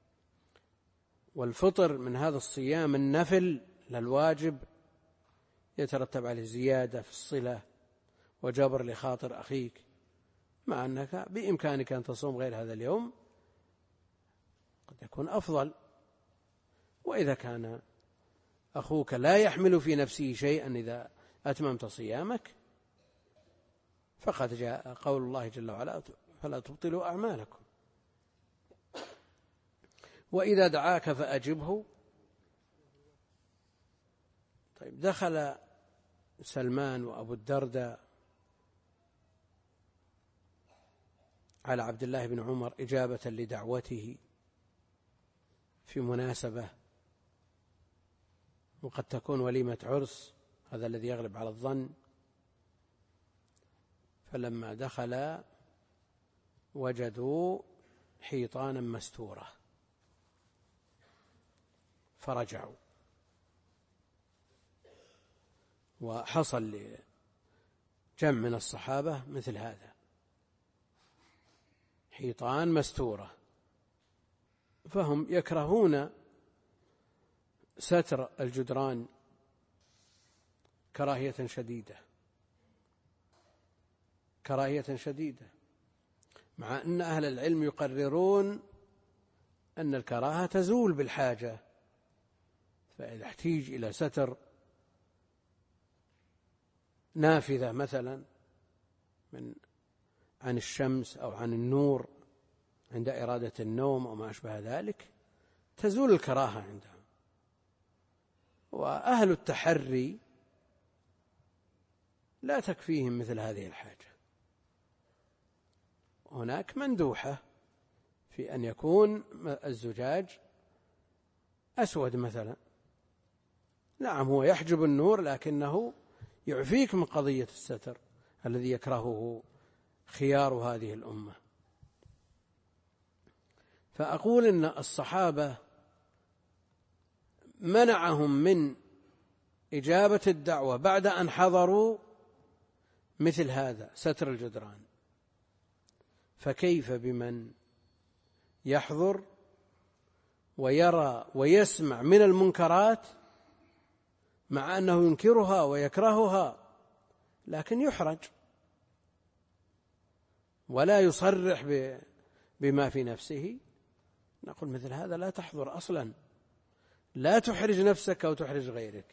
A: والفطر من هذا الصيام النفل للواجب يترتب عليه زيادة في الصلة وجبر لخاطر أخيك، مع أنك بإمكانك أن تصوم غير هذا اليوم قد يكون أفضل. وإذا كان أخوك لا يحمل في نفسه شيئا إذا أتممت صيامك فقد جاء قول الله جل وعلا فلا تبطلوا أعمالكم. وإذا دعاك فأجبه. طيب، دخل سلمان وأبو الدرداء على عبد الله بن عمر إجابة لدعوته في مناسبة، وقد تكون وليمة عرس، هذا الذي يغلب على الظن. فلما دخل وجدوا حيطانا مستورة فرجعوا، وحصل لجمع من الصحابة مثل هذا، حيطان مستورة، فهم يكرهون ستر الجدران كراهية شديدة، مع أن أهل العلم يقررون أن الكراهة تزول بالحاجة، فإذا احتيج إلى ستر نافذة مثلا عن الشمس أو عن النور عند إرادة النوم أو ما أشبه ذلك، تزول الكراهة عندهم. وأهل التحري لا تكفيهم مثل هذه الحاجة. هناك مندوحة في أن يكون الزجاج أسود مثلا، نعم هو يحجب النور لكنه يعفيك من قضية الستر الذي يكرهه خيار هذه الأمة. فأقول إن الصحابة منعهم من إجابة الدعوة بعد أن حضروا مثل هذا ستر الجدران، فكيف بمن يحضر ويرى ويسمع من المنكرات مع أنه ينكرها ويكرهها لكن يحرج ولا يصرح بما في نفسه؟ نقول مثل هذا لا تحضر أصلا، لا تحرج نفسك أو تحرج غيرك.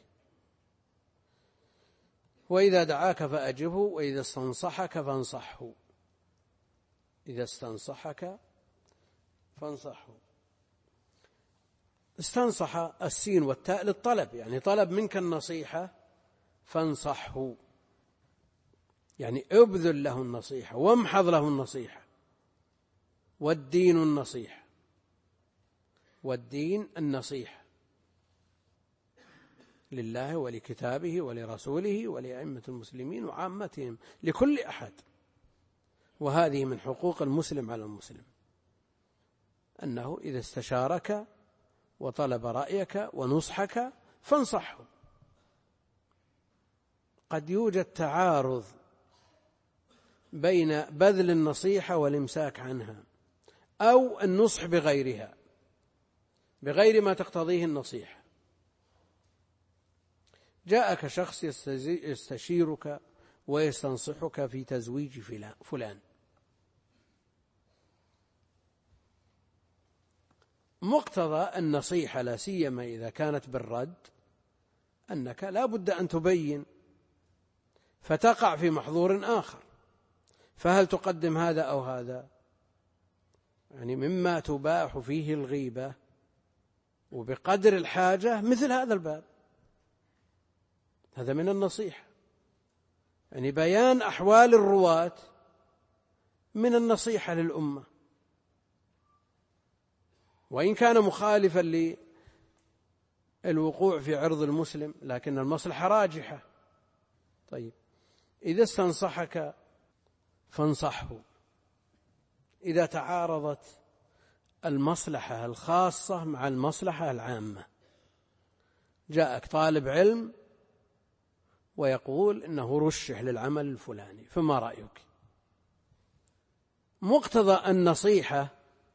A: وإذا دعاك فأجبه، وإذا استنصحك فانصحه. إذا استنصحك فانصحه. استنصح السين والتاء للطلب، يعني طلب منك النصيحة، فانصحه يعني ابذل له النصيحة وامحض له النصيحة. والدين النصيحة، والدين النصيحة لله ولكتابه ولرسوله ولأئمة المسلمين وعامتهم، لكل أحد. وهذه من حقوق المسلم على المسلم، أنه إذا استشارك وطلب رأيك ونصحك فانصحه. قد يوجد تعارض بين بذل النصيحة والإمساك عنها، أو النصح بغيرها بغير ما تقتضيه النصيحة. جاءك شخص يستشيرك ويستنصحك في تزويج فلان، مقتضى النصيحة لا سيما إذا كانت بالرد أنك لا بد أن تبين، فتقع في محظور آخر. فهل تقدم هذا أو هذا؟ يعني مما تباح فيه الغيبة وبقدر الحاجة مثل هذا الباب، هذا من النصيحة، يعني بيان أحوال الرواة من النصيحة للأمة، وإن كان مخالفا للوقوع في عرض المسلم لكن المصلحة راجحة. طيب إذا استنصحك فانصحه. إذا تعارضت المصلحة الخاصة مع المصلحة العامة، جاءك طالب علم ويقول إنه رشح للعمل الفلاني، فما رأيك؟ مقتضى النصيحة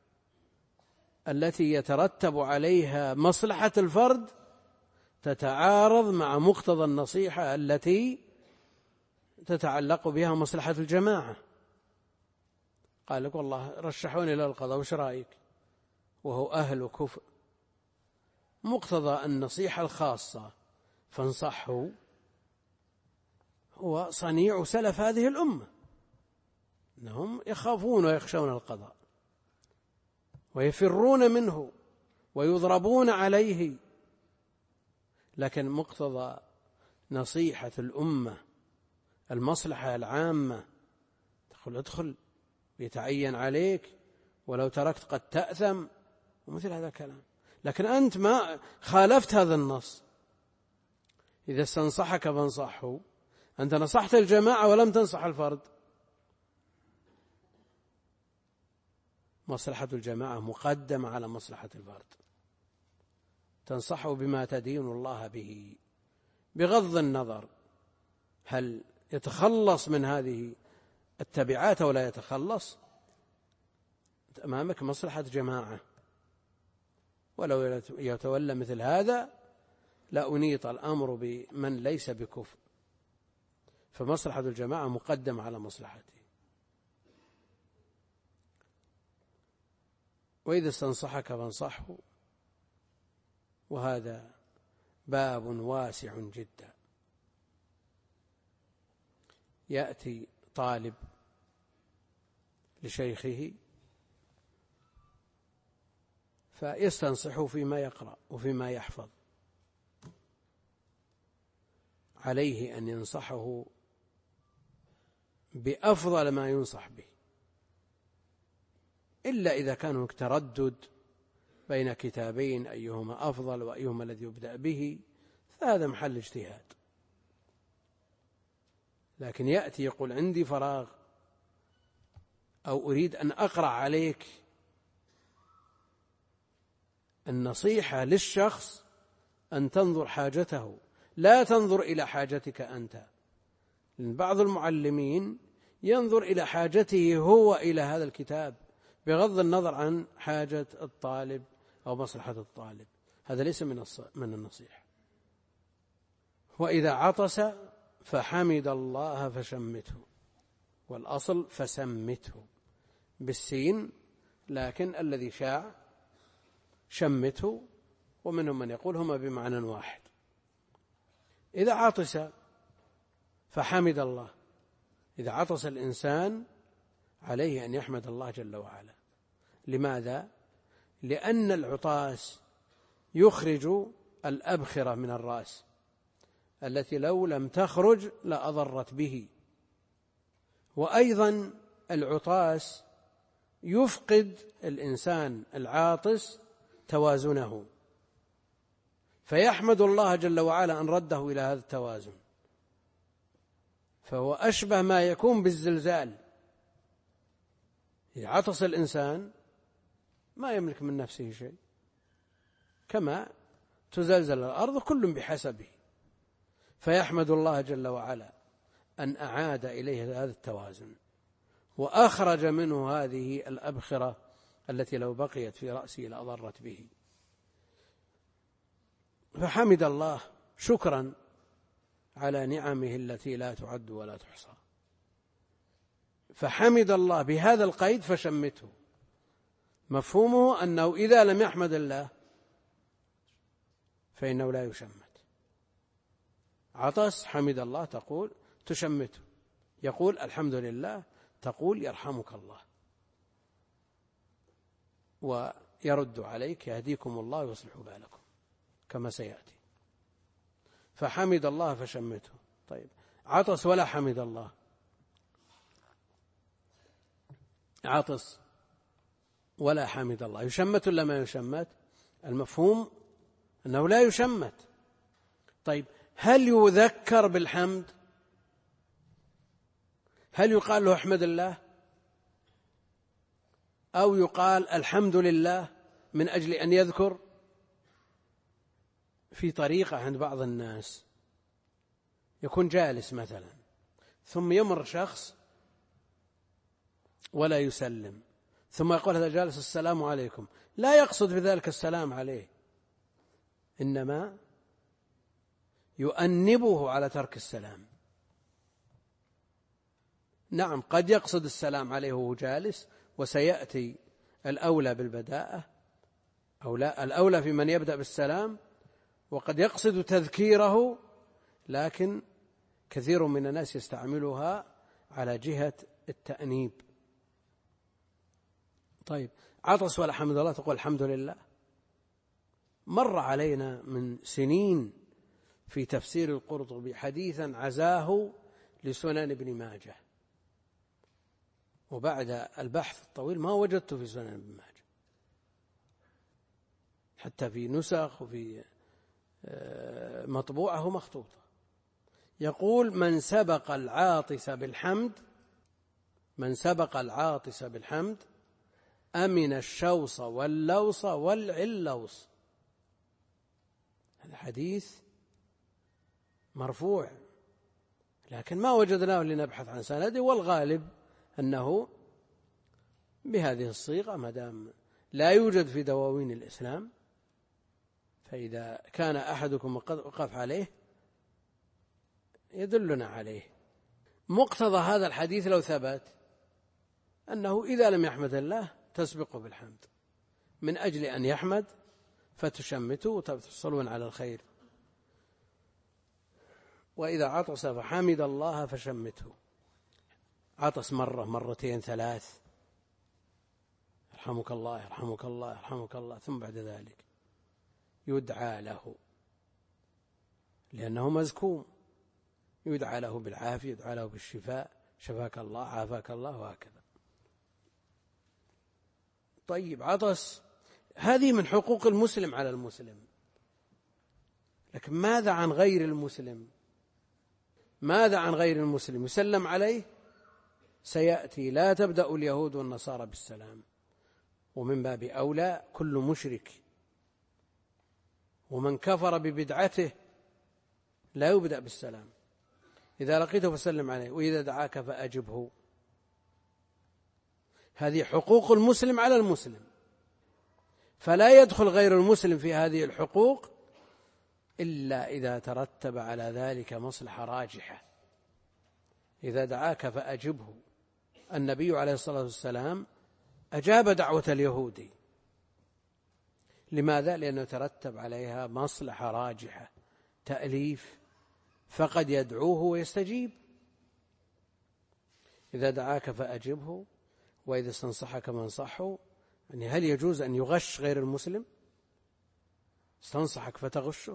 A: التي يترتب عليها مصلحة الفرد تتعارض مع مقتضى النصيحة التي تتعلق بها مصلحة الجماعة. قال لك والله رشحوني للقضاء، وش رأيك؟ وهو أهل كفر. مقتضى النصيحة الخاصة فانصحه هو صنيع سلف هذه الأمة، أنهم يخافون ويخشون القضاء ويفرون منه ويضربون عليه. لكن مقتضى نصيحة الأمة المصلحة العامة تقول ادخل يتعين عليك، ولو تركت قد تأثم، ومثل هذا الكلام. لكن أنت ما خالفت هذا النص. إذا استنصحك فانصحه، أنت نصحت الجماعة ولم تنصح الفرد. مصلحة الجماعة مقدمة على مصلحة الفرد، تنصحه بما تدين الله به بغض النظر هل يتخلص من هذه التبعات أو لا يتخلص. أمامك مصلحة جماعة، ولو يتولى مثل هذا لا أنيط الأمر بمن ليس بكفء، فمصلحة الجماعة مقدمة على مصلحته. وإذا استنصحك فانصحه، وهذا باب واسع جدا. يأتي طالب لشيخه فيستنصحه فيما يقرأ وفيما يحفظ، عليه أن ينصحه بأفضل ما ينصح به، إلا إذا كان هناك تردد بين كتابين أيهما أفضل وأيهما الذي يبدأ به، فهذا محل اجتهاد. لكن يأتي يقول عندي فراغ أو أريد أن أقرأ عليك، النصيحة للشخص أن تنظر حاجته، لا تنظر إلى حاجتك أنت، لأن بعض المعلمين ينظر إلى حاجته هو إلى هذا الكتاب بغض النظر عن حاجة الطالب أو مصلحة الطالب، هذا ليس من النصيحة. وإذا عطس فحمد الله فشمته، والأصل فسمته بالسين، لكن الذي شاع شمته، ومنهم من يقول هما بمعنى واحد. إذا عطس فحمد الله، إذا عطس الإنسان عليه أن يحمد الله جل وعلا. لماذا؟ لأن العطاس يخرج الأبخرة من الرأس التي لو لم تخرج لأضرت به، وأيضا العطاس يفقد الإنسان العاطس توازنه، فيحمد الله جل وعلا أن رده إلى هذا التوازن، فهو أشبه ما يكون بالزلزال. إذا عطس الإنسان ما يملك من نفسه شيء، كما تزلزل الأرض، كل بحسبه، فيحمد الله جل وعلا أن أعاد إليه هذا التوازن وأخرج منه هذه الأبخرة التي لو بقيت في رأسه لأضرت به. فحمد الله شكرا على نعمه التي لا تعد ولا تحصى، فحمد الله بهذا القيد فشمته، مفهومه أنه إذا لم يحمد الله فإنه لا يشمت. عطس حمد الله تقول تشمته، يقول الحمد لله تقول يرحمك الله، ويرد عليك يهديكم الله ويصلح بالكم كما سيأتي. فحمد الله فشمته. طيب عطس ولا حمد الله، عطس ولا حمد الله، يشمت ولا ما يشمت؟ المفهوم أنه لا يشمت. طيب هل يذكر بالحمد؟ هل يقال له احمد الله أو يقال الحمد لله من أجل أن يذكر؟ في طريقة عند بعض الناس يكون جالس مثلا ثم يمر شخص ولا يسلم، ثم يقول هذا جالس السلام عليكم، لا يقصد بذلك السلام عليه، إنما يؤنبه على ترك السلام. نعم قد يقصد السلام عليه وهو جالس، وسيأتي الأولى بالبداءة أو لا، الأولى في من يبدأ بالسلام، وقد يقصد تذكيره، لكن كثير من الناس يستعملها على جهة التأنيب. طيب عطس ولا حمد الله تقول الحمد لله. مر علينا من سنين في تفسير القرطبي حديثا عزاه لسنن ابن ماجه، وبعد البحث الطويل ما وجدته في سنن ابن ماجه، حتى في نسخ وفي مطبوعة مخطوطة. يقول من سبق العاطس بالحمد أمن الشوص واللوص والعلوص. هذا حديث مرفوع، لكن ما وجدناه لنبحث عن سنده، والغالب أنه بهذه الصيغة ما دام لا يوجد في دواوين الإسلام، فإذا كان أحدكم وقف عليه يدلنا عليه. مقتضى هذا الحديث لو ثبت أنه إذا لم يحمد الله تسبقه بالحمد من أجل أن يحمد فتشمته وتحصلون على الخير. وإذا عطس فحمد الله فشمته، عطس مرة مرتين ثلاث يرحمك الله يرحمك الله يرحمك الله، ثم بعد ذلك يدعى له لأنه مزكوم، يدعى له بالعافية، يدعى له بالشفاء، شفاك الله عافاك الله، وهكذا. طيب عطس، هذه من حقوق المسلم على المسلم. لكن ماذا عن غير المسلم؟ ماذا عن غير المسلم؟ يسلم عليه؟ سيأتي. لا تبدأ اليهود والنصارى بالسلام، ومن باب أولى كل مشرك ومن كفر ببدعته لا يبدأ بالسلام. إذا لقيته فسلم عليه، وإذا دعاك فأجبه. هذه حقوق المسلم على المسلم، فلا يدخل غير المسلم في هذه الحقوق إلا إذا ترتب على ذلك مصلحة راجحة. إذا دعاك فأجبه، النبي عليه الصلاة والسلام أجاب دعوة اليهودي. لماذا؟ لأنه ترتب عليها مصلحة راجحة، تأليف، فقد يدعوه ويستجيب. إذا دعاك فأجبه، وإذا استنصحك فانصحه. يعني هل يجوز أن يغش غير المسلم؟ استنصحك فتغشه؟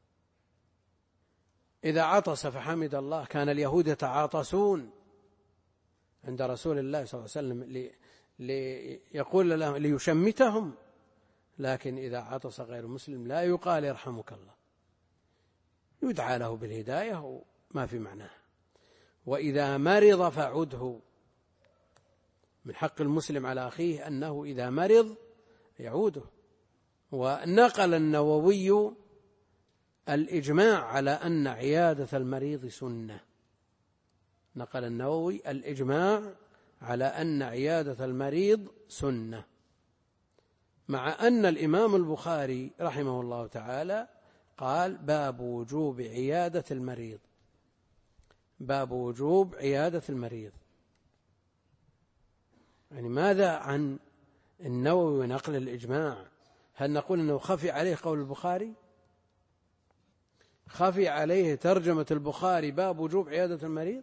A: إذا عطس فحمد الله، كان اليهود يتعاطسون عند رسول الله صلى الله عليه وسلم ليقول لهم ليشمتهم، لكن إذا عطس غير مسلم لا يقال يرحمك الله، يدعى له بالهداية وما في معناه. وإذا مرض فعده، من حق المسلم على أخيه أنه إذا مرض يعوده. ونقل النووي الإجماع على أن عيادة المريض سنة. نقل النووي الإجماع على أن عيادة المريض سنة، مع أن الإمام البخاري رحمه الله تعالى قال باب وجوب عيادة المريض، باب وجوب عيادة المريض. يعني ماذا عن النووي ونقل الإجماع؟ هل نقول أنه خفي عليه قول البخاري؟ خفي عليه ترجمة البخاري باب وجوب عيادة المريض؟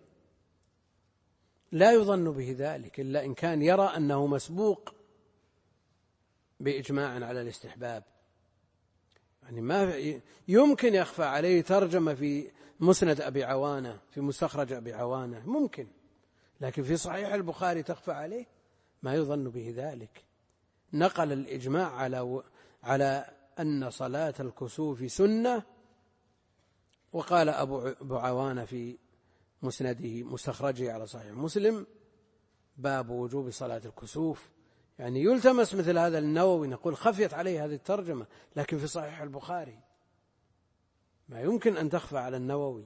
A: لا يظن به ذلك إلا إن كان يرى أنه مسبوق بإجماع على الاستحباب. يعني ما يمكن يخفى عليه ترجمة في مسند أبي عوانة، في مستخرج أبي عوانة، ممكن، لكن في صحيح البخاري تخفى عليه؟ ما يظن به ذلك. نقل الإجماع على أن صلاة الكسوف سنة، وقال أبو عوانة في مسنده مستخرجه على صحيح مسلم باب وجوب صلاة الكسوف. يعني يلتمس مثل هذا النووي، نقول خفيت عليه هذه الترجمة، لكن في صحيح البخاري ما يمكن أن تخفى على النووي،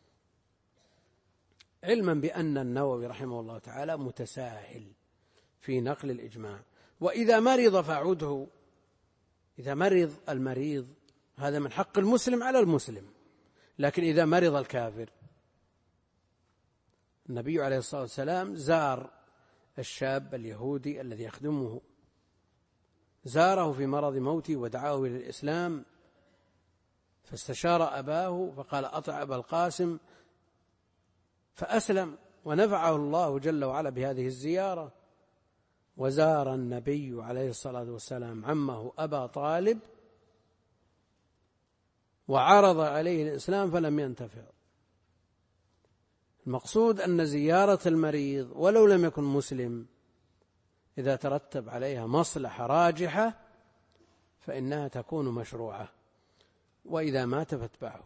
A: علما بأن النووي رحمه الله تعالى متساهل في نقل الإجماع. وإذا مرض فعده، إذا مرض المريض هذا من حق المسلم على المسلم. لكن إذا مرض الكافر، النبي عليه الصلاة والسلام زار الشاب اليهودي الذي يخدمه، زاره في مرض موته ودعاه إلى الإسلام، فاستشار أباه فقال أطع أبا القاسم، فأسلم ونفعه الله جل وعلا بهذه الزيارة. وزار النبي عليه الصلاة والسلام عمه أبا طالب وعرض عليه الإسلام فلم ينتفع. المقصود أن زيارة المريض ولو لم يكن مسلم إذا ترتب عليها مصلحة راجحة فإنها تكون مشروعة. وإذا مات فاتبعه،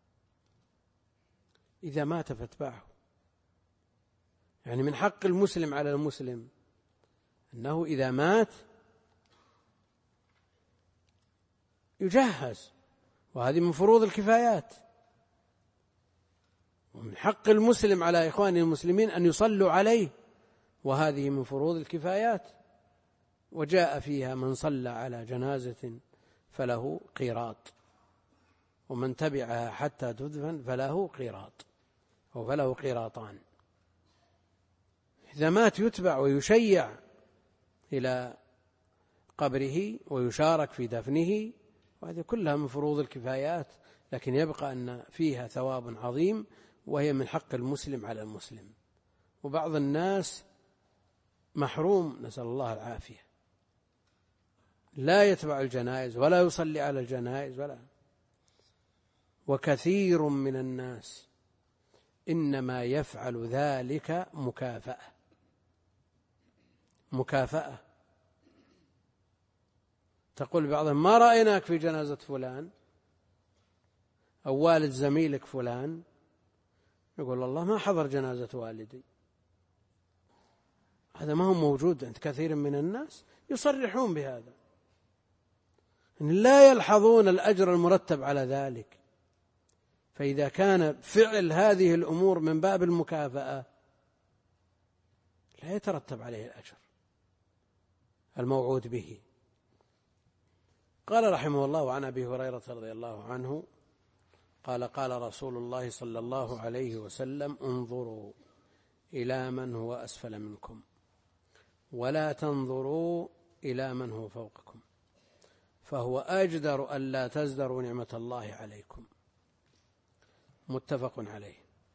A: إذا مات فاتبعه. يعني من حق المسلم على المسلم أنه إذا مات يجهز، وهذه من فروض الكفايات. ومن حق المسلم على إخوانه المسلمين أن يصلوا عليه، وهذه من فروض الكفايات. وجاء فيها من صلى على جنازة فله قيراط، ومن تبعها حتى تدفن فله قيراط، أو فله قيراطان. إذا مات يتبع ويشيع إلى قبره ويشارك في دفنه، وهذه كلها من فروض الكفايات، لكن يبقى أن فيها ثواب عظيم، وهي من حق المسلم على المسلم. وبعض الناس محروم، نسأل الله العافية، لا يتبع الجنائز ولا يصلي على الجنائز وكثير من الناس إنما يفعل ذلك مكافأة. تقول بعضهم ما رأيناك في جنازة فلان أو والد زميلك فلان، يقول الله ما حضر جنازة والدي. هذا ما هو موجود عند كثير من الناس، يصرحون بهذا، إن لا يلحظون الأجر المرتب على ذلك. فإذا كان فعل هذه الأمور من باب المكافأة لا يترتب عليه الأجر الموعود به. قال رحمه الله عن أبي هريرة رضي الله عنه قال قال رسول الله صلى الله عليه وسلم انظروا إلى من هو أسفل منكم ولا تنظروا إلى من هو فوقكم فهو أجدر ألا تزدروا نعمة الله عليكم. متفق عليه.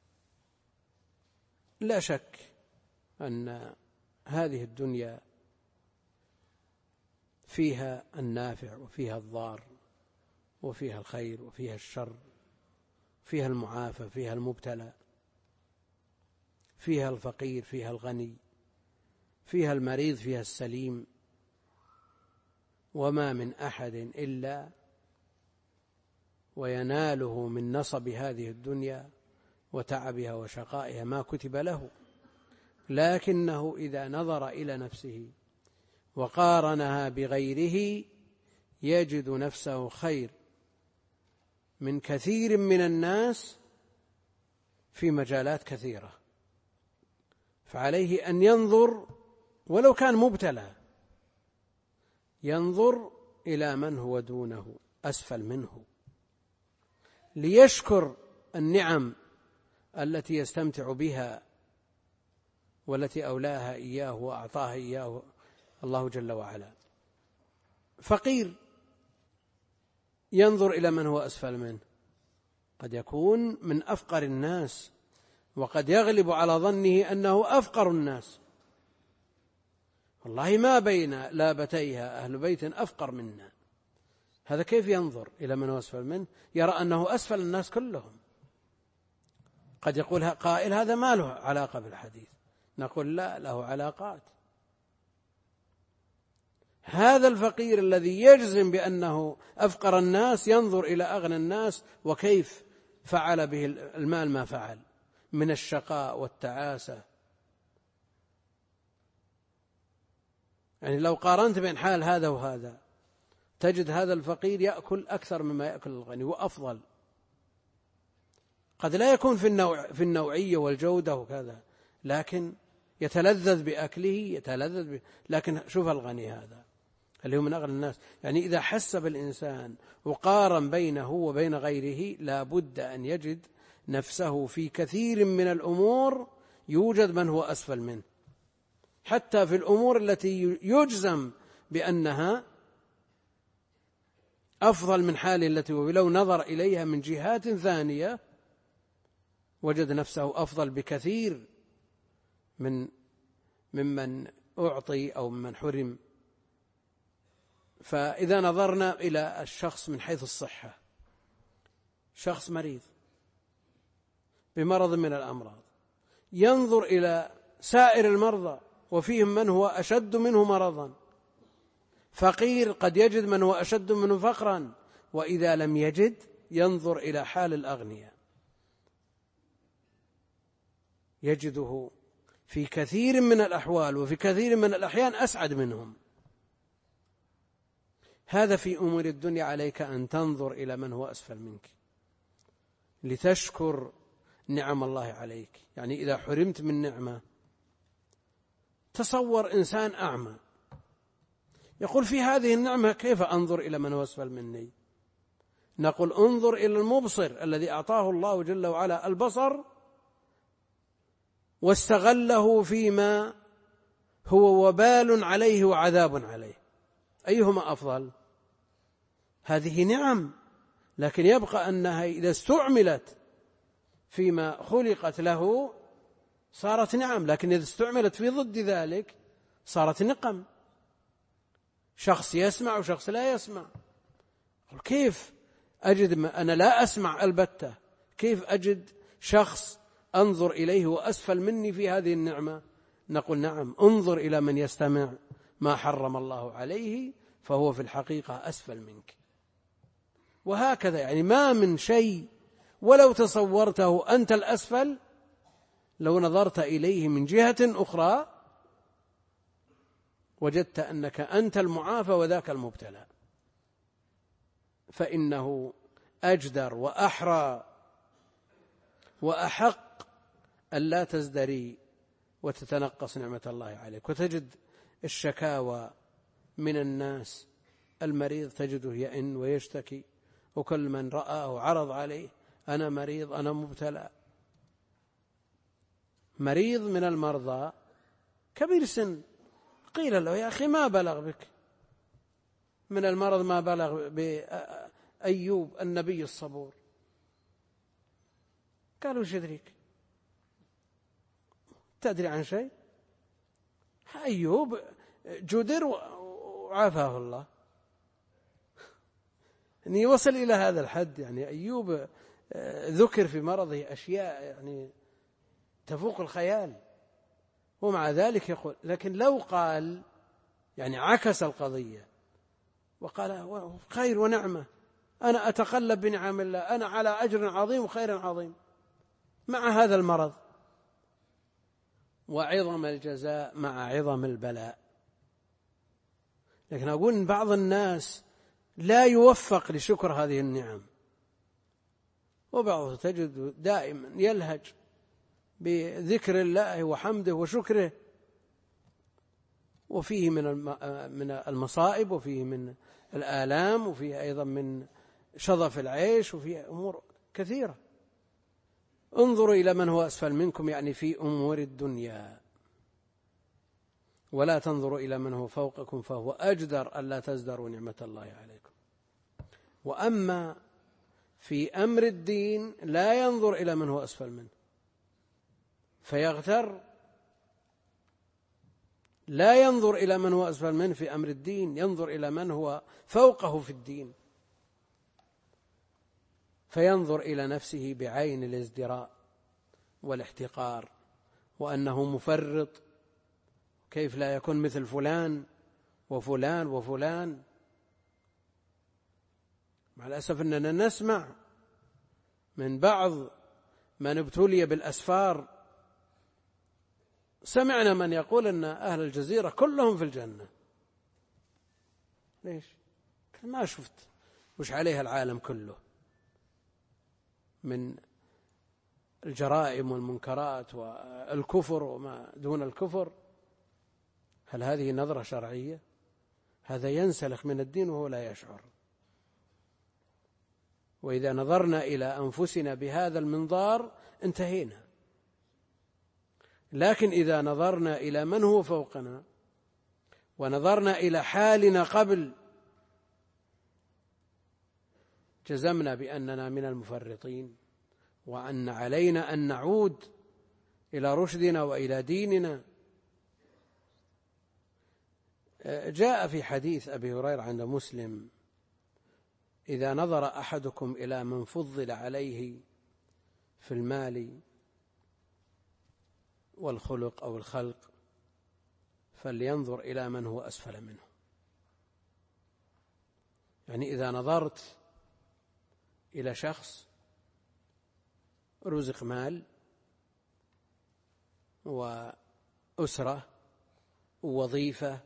A: لا شك أن هذه الدنيا فيها النافع وفيها الضار وفيها الخير وفيها الشر، فيها المعافى فيها المبتلى، فيها الفقير فيها الغني، فيها المريض فيها السليم. وما من أحد إلا ويناله من نصب هذه الدنيا وتعبها وشقائها ما كتب له، لكنه إذا نظر إلى نفسه وقارنها بغيره يجد نفسه خير من كثير من الناس في مجالات كثيرة. فعليه أن ينظر ولو كان مبتلى، ينظر إلى من هو دونه أسفل منه ليشكر النعم التي يستمتع بها والتي أولاها إياه وأعطاها إياه الله جل وعلا. فقير ينظر إلى من هو أسفل منه، قد يكون من أفقر الناس وقد يغلب على ظنه أنه أفقر الناس. والله ما بين لابتيها أهل بيت أفقر منا. هذا كيف ينظر إلى من هو أسفل منه؟ يرى أنه أسفل الناس كلهم. قد يقول قائل هذا ما له علاقة بالحديث، نقول لا، له علاقات. هذا الفقير الذي يجزم بأنه أفقر الناس ينظر إلى أغنى الناس وكيف فعل به المال ما فعل من الشقاء والتعاسة. يعني لو قارنت بين حال هذا وهذا تجد هذا الفقير يأكل أكثر مما يأكل الغني وأفضل. قد لا يكون في النوعية والجودة وكذا، لكن يتلذذ بأكله لكن شوف الغني هذا اللي هو من أغنى الناس. يعني إذا حسب الإنسان وقارن بينه وبين غيره لا بد أن يجد نفسه في كثير من الأمور يوجد من هو أسفل منه، حتى في الأمور التي يجزم بأنها أفضل من حاله التي ولو نظر إليها من جهات ثانية وجد نفسه أفضل بكثير ممن أعطي أو ممن حرم. فإذا نظرنا إلى الشخص من حيث الصحة، شخص مريض بمرض من الأمراض ينظر إلى سائر المرضى وفيهم من هو أشد منه مرضا. فقير قد يجد من هو أشد منه فقرا، وإذا لم يجد ينظر إلى حال الأغنياء يجده في كثير من الأحوال وفي كثير من الأحيان أسعد منهم. هذا في أمور الدنيا عليك أن تنظر إلى من هو أسفل منك لتشكر نعم الله عليك. يعني إذا حرمت من نعمة، تصور إنسان أعمى يقول في هذه النعمة كيف أنظر إلى من هو أسفل مني؟ نقول انظر إلى المبصر الذي أعطاه الله جل وعلا البصر واستغله فيما هو وبال عليه وعذاب عليه، أيهما أفضل؟ هذه نعم، لكن يبقى أنها إذا استعملت فيما خلقت له صارت نعم، لكن إذا استعملت في ضد ذلك صارت نقم. شخص يسمع وشخص لا يسمع. كيف أجد أنا لا أسمع البتة، كيف أجد شخص أنظر إليه وأسفل مني في هذه النعمة؟ نقول نعم، انظر إلى من يستمع ما حرم الله عليه فهو في الحقيقة أسفل منك. وهكذا يعني ما من شيء ولو تصورته أنت الأسفل، لو نظرت إليه من جهة أخرى وجدت أنك أنت المعافى وذاك المبتلى. فإنه أجدر وأحرى وأحق ألا تزدري وتتنقص نعمة الله عليك. وتجد الشكاوى من الناس، المريض تجده يئن ويشتكي، وكل من رآه عرض عليه أنا مريض أنا مبتلى. مريض من المرضى كبير سن قيل له يا أخي ما بلغ بك من المرض ما بلغ بأيوب النبي الصبور. قالوا ايش يدريك، تدري عن شيء؟ أيوب جدر وعافاه الله. يعني يوصل إلى هذا الحد، يعني أيوب ذكر في مرضه أشياء يعني تفوق الخيال، ومع ذلك يقول. لكن لو قال يعني عكس القضية وقال خير ونعمة، أنا أتقلب بنعم الله، أنا على أجر عظيم وخير عظيم مع هذا المرض، وعظم الجزاء مع عظم البلاء. لكن أقول إن بعض الناس لا يوفق لشكر هذه النعم، وبعضه تجد دائما يلهج بذكر الله وحمده وشكره، وفيه من المصائب، وفيه من الآلام، وفيه أيضا من شظف العيش، وفيه أمور كثيرة. انظروا إلى من هو أسفل منكم، يعني في أمور الدنيا، ولا تنظروا إلى من هو فوقكم فهو أجدر ألا تزدروا نعمة الله عليكم. وأما في أمر الدين لا ينظر إلى من هو أسفل منه فيغتر، لا ينظر إلى من هو أسفل منه في أمر الدين، ينظر إلى من هو فوقه في الدين، فينظر إلى نفسه بعين الازدراء والاحتقار، وأنه مفرط، كيف لا يكون مثل فلان وفلان وفلان. مع الأسف أننا نسمع من بعض من ابتلي بالأسفار، سمعنا من يقول أن أهل الجزيرة كلهم في الجنة. ليش؟ ما شفت وش عليها العالم كله من الجرائم والمنكرات والكفر وما دون الكفر. هل هذه نظرة شرعية؟ هذا ينسلخ من الدين وهو لا يشعر. وإذا نظرنا إلى أنفسنا بهذا المنظار انتهينا. لكن إذا نظرنا إلى من هو فوقنا ونظرنا إلى حالنا قبل، جزمنا بأننا من المفرطين، وأن علينا أن نعود إلى رشدنا وإلى ديننا. جاء في حديث أبي هريرة عند مسلم: إذا نظر أحدكم إلى من فضل عليه في المال والخلق أو الخلق فلينظر إلى من هو أسفل منه. يعني إذا نظرت إلى شخص رزق مال وأسرة ووظيفة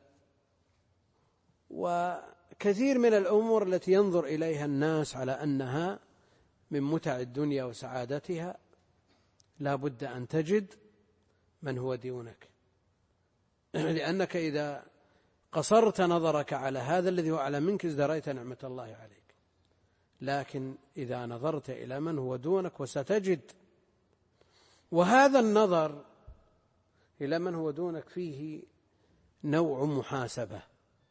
A: وكثير من الأمور التي ينظر إليها الناس على أنها من متع الدنيا وسعادتها، لا بد أن تجد من هو دونك، لأنك إذا قصرت نظرك على هذا الذي هو أعلى منك ازدريت نعمة الله عليك. لكن إذا نظرت إلى من هو دونك وستجد، وهذا النظر إلى من هو دونك فيه نوع محاسبة.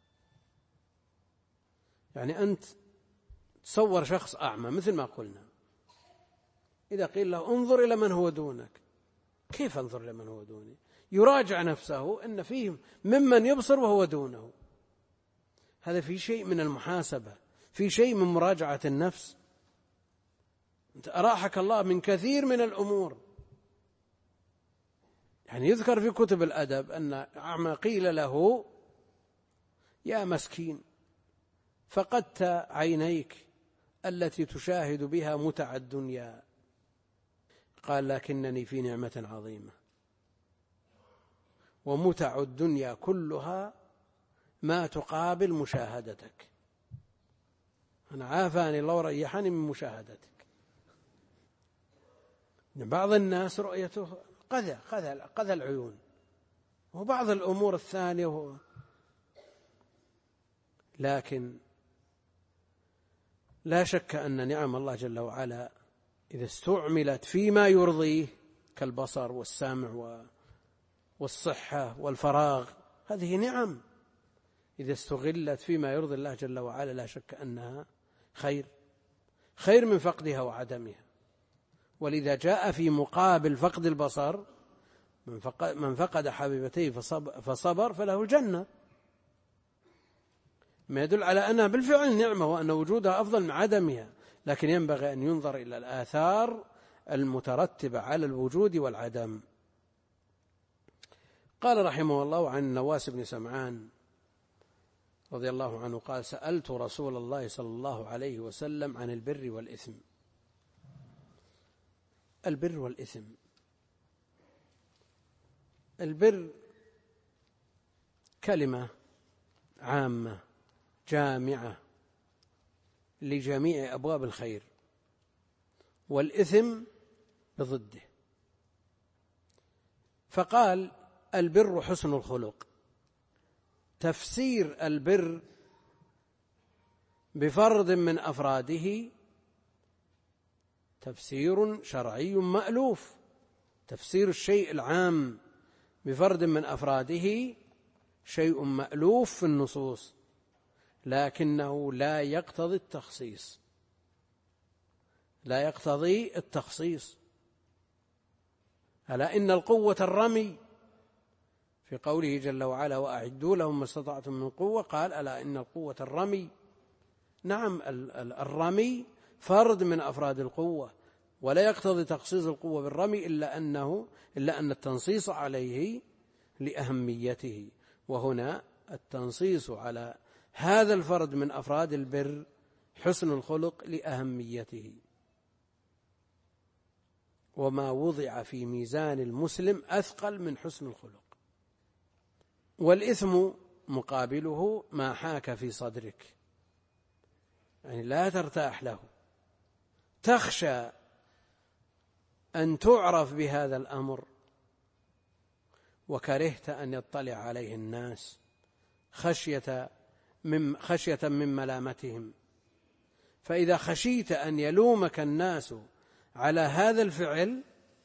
A: يعني أنت تصور شخص أعمى مثل ما قلنا، إذا قيل له انظر إلى من هو دونك، كيف انظر إلى من هو دوني؟ يراجع نفسه أن فيه ممن يبصر وهو دونه، هذا في شيء من المحاسبة، في شيء من مراجعة النفس. أنت أراحك الله من كثير من الأمور. يعني يذكر في كتب الأدب أن أعمى قيل له: يا مسكين، فقدت عينيك التي تشاهد بها متع الدنيا. قال: لكنني في نعمة عظيمة، ومتع الدنيا كلها ما تقابل مشاهدتك. أنا عافاني الله وريحني من مشاهدتك. بعض الناس رؤيته قذى العيون، وبعض الأمور الثانية لكن لا شك أن نعم الله جل وعلا إذا استعملت فيما يرضيه كالبصر والسمع والصحة والفراغ، هذه نعم إذا استغلت فيما يرضي الله جل وعلا لا شك أنها خير من فقدها وعدمها. ولذا جاء في مقابل فقد البصر: من فقد حبيبتيه فصبر فله الجنة، ما يدل على أنها بالفعل نعمة وأن وجودها أفضل من عدمها، لكن ينبغي أن ينظر إلى الآثار المترتبة على الوجود والعدم. قال رحمه الله عن النواس بن سمعان رضي الله عنه قال: سألت رسول الله صلى الله عليه وسلم عن البر والإثم. البر والإثم، البر كلمة عامة جامعة لجميع أبواب الخير، والإثم بضده. فقال: البر حسن الخلق. تفسير البر بفرد من أفراده تفسير شرعي مألوف. تفسير الشيء العام بفرد من أفراده شيء مألوف في النصوص، لكنه لا يقتضي التخصيص. ألا إن القوة الرمي، في قوله جل وعلا: وأعدوا لهم ما استطعتم من قوة، قال: ألا إن القوة الرمي. نعم، الرمي فرد من أفراد القوة، ولا يقتضي تخصيص القوة بالرمي إلا أن التنصيص عليه لأهميته. وهنا التنصيص على هذا الفرد من أفراد البر حسن الخلق لأهميته. وما وضع في ميزان المسلم أثقل من حسن الخلق. والإثم مقابله ما حاك في صدرك، يعني لا ترتاح له، تخشى أن تعرف بهذا الأمر، وكرهت أن يطلع عليه الناس خشية من ملامتهم. فإذا خشيت أن يلومك الناس على هذا الفعل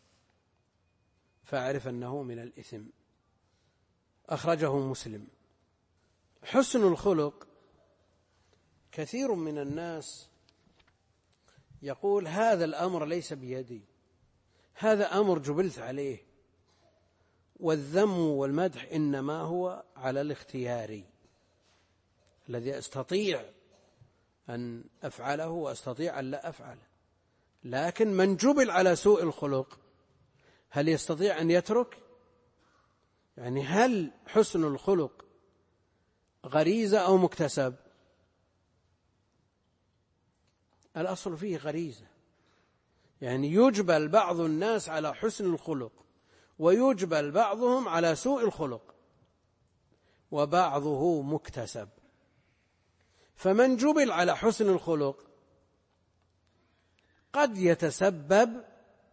A: فاعرف أنه من الإثم. أخرجه مسلم. حسن الخلق، كثير من الناس يقول: هذا الأمر ليس بيدي، هذا أمر جبلت عليه. والذم والمدح إنما هو على الاختياري، الذي أستطيع أن أفعله وأستطيع أن لا أفعله. لكن من جبل على سوء الخلق هل يستطيع أن يترك؟ يعني هل حسن الخلق غريزة أو مكتسب؟ الأصل فيه غريزة، يعني يجبل بعض الناس على حسن الخلق، ويجبل بعضهم على سوء الخلق، وبعضه مكتسب. فمن جبل على حسن الخلق قد يتسبب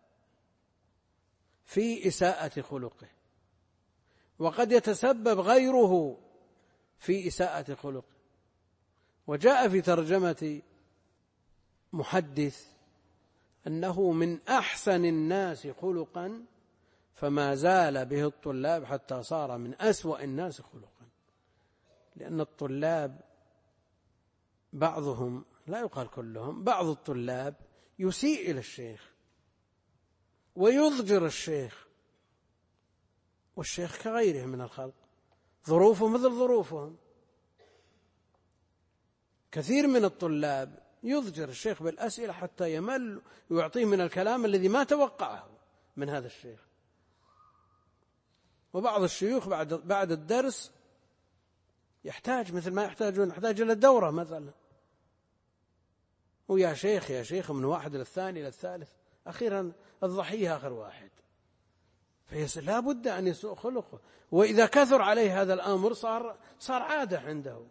A: في إساءة خلقه، وقد يتسبب غيره في إساءة خلقه. وجاء في ترجمة محدث أنه من أحسن الناس خلقا فما زال به الطلاب حتى صار من أسوأ الناس خلقا. لأن الطلاب بعضهم، لا يقال كلهم، بعض الطلاب يسيء إلى الشيخ ويضجر الشيخ، والشيخ كغيره من الخلق، ظروفه مثل ظروفهم. كثير من الطلاب يضجر الشيخ بالأسئلة حتى يمل ويعطيه من الكلام الذي ما توقعه من هذا الشيخ. وبعض الشيوخ بعد الدرس يحتاج مثل ما يحتاجون إلى الدورة مثلا، ويا شيخ يا شيخ من واحد إلى الثاني إلى الثالث، أخيرا الضحية آخر واحد. لا بد أن يسوء خلقه، وإذا كثر عليه هذا الأمر صار عادة عنده.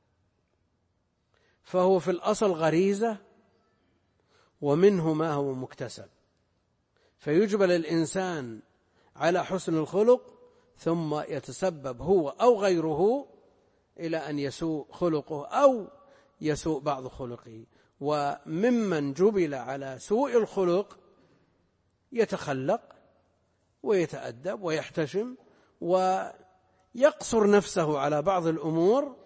A: فهو في الأصل غريزة، ومنه ما هو مكتسب، فيجبل الإنسان على حسن الخلق ثم يتسبب هو أو غيره إلى أن يسوء خلقه أو يسوء بعض خلقه. وممن جبل على سوء الخلق يتخلق ويتأدب ويحتشم ويقصر نفسه على بعض الأمور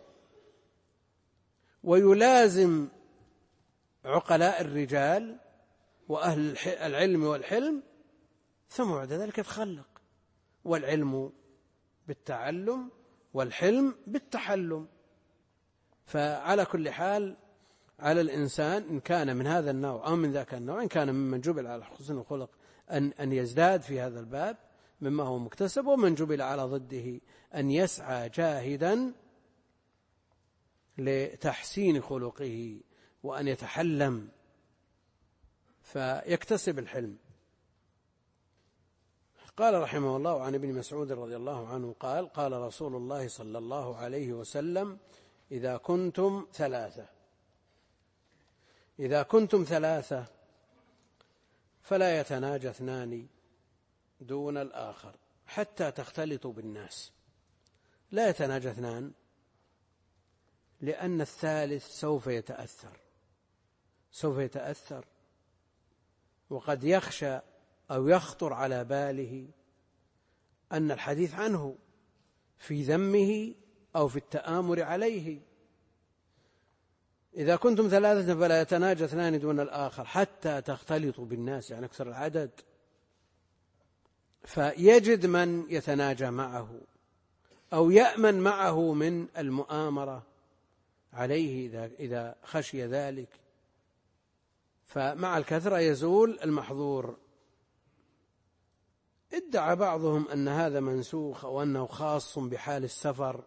A: ويلازم عقلاء الرجال وأهل العلم والحلم، ثم بعد ذلك يتخلق. والعلم بالتعلم والحلم بالتحلم. فعلى كل حال على الإنسان إن كان من هذا النوع أو من ذاك النوع، إن كان ممن جبل على حسن الخلق أن يزداد في هذا الباب مما هو مكتسب، ومن جبل على ضده أن يسعى جاهدا لتحسين خلقه وأن يتحلم فيكتسب الحلم. قال رحمه الله عن ابن مسعود رضي الله عنه قال: قال رسول الله صلى الله عليه وسلم: إذا كنتم ثلاثة فلا يتناجى اثنان دون الآخر حتى تختلطوا بالناس. لا يتناجى اثنان لأن الثالث سوف يتأثر وقد يخشى أو يخطر على باله أن الحديث عنه في ذمه أو في التآمر عليه. إذا كنتم ثلاثة فلا يتناجى اثنان دون الآخر حتى تختلطوا بالناس، يعني أكثر العدد، فيجد من يتناجى معه أو يأمن معه من المؤامرة عليه إذا خشي ذلك. فمع الكثرة يزول المحظور. ادعى بعضهم أن هذا منسوخ أو أنه خاص بحال السفر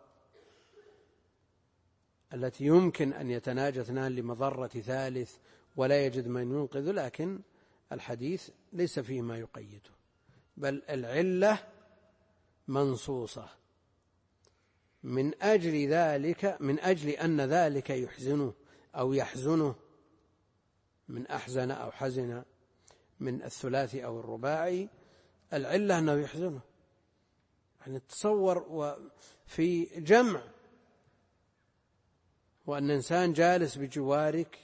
A: التي يمكن أن يتناجى اثنان لمضرة ثالث ولا يجد من ينقذ، لكن الحديث ليس فيه ما يقيده، بل العلة منصوصة من أجل أن ذلك يحزنه أو يحزنه، من أحزن أو حزن من الثلاثي أو الرباعي، العلة أنه يحزنه. يعني تصور في جمع وأن إنسان جالس بجوارك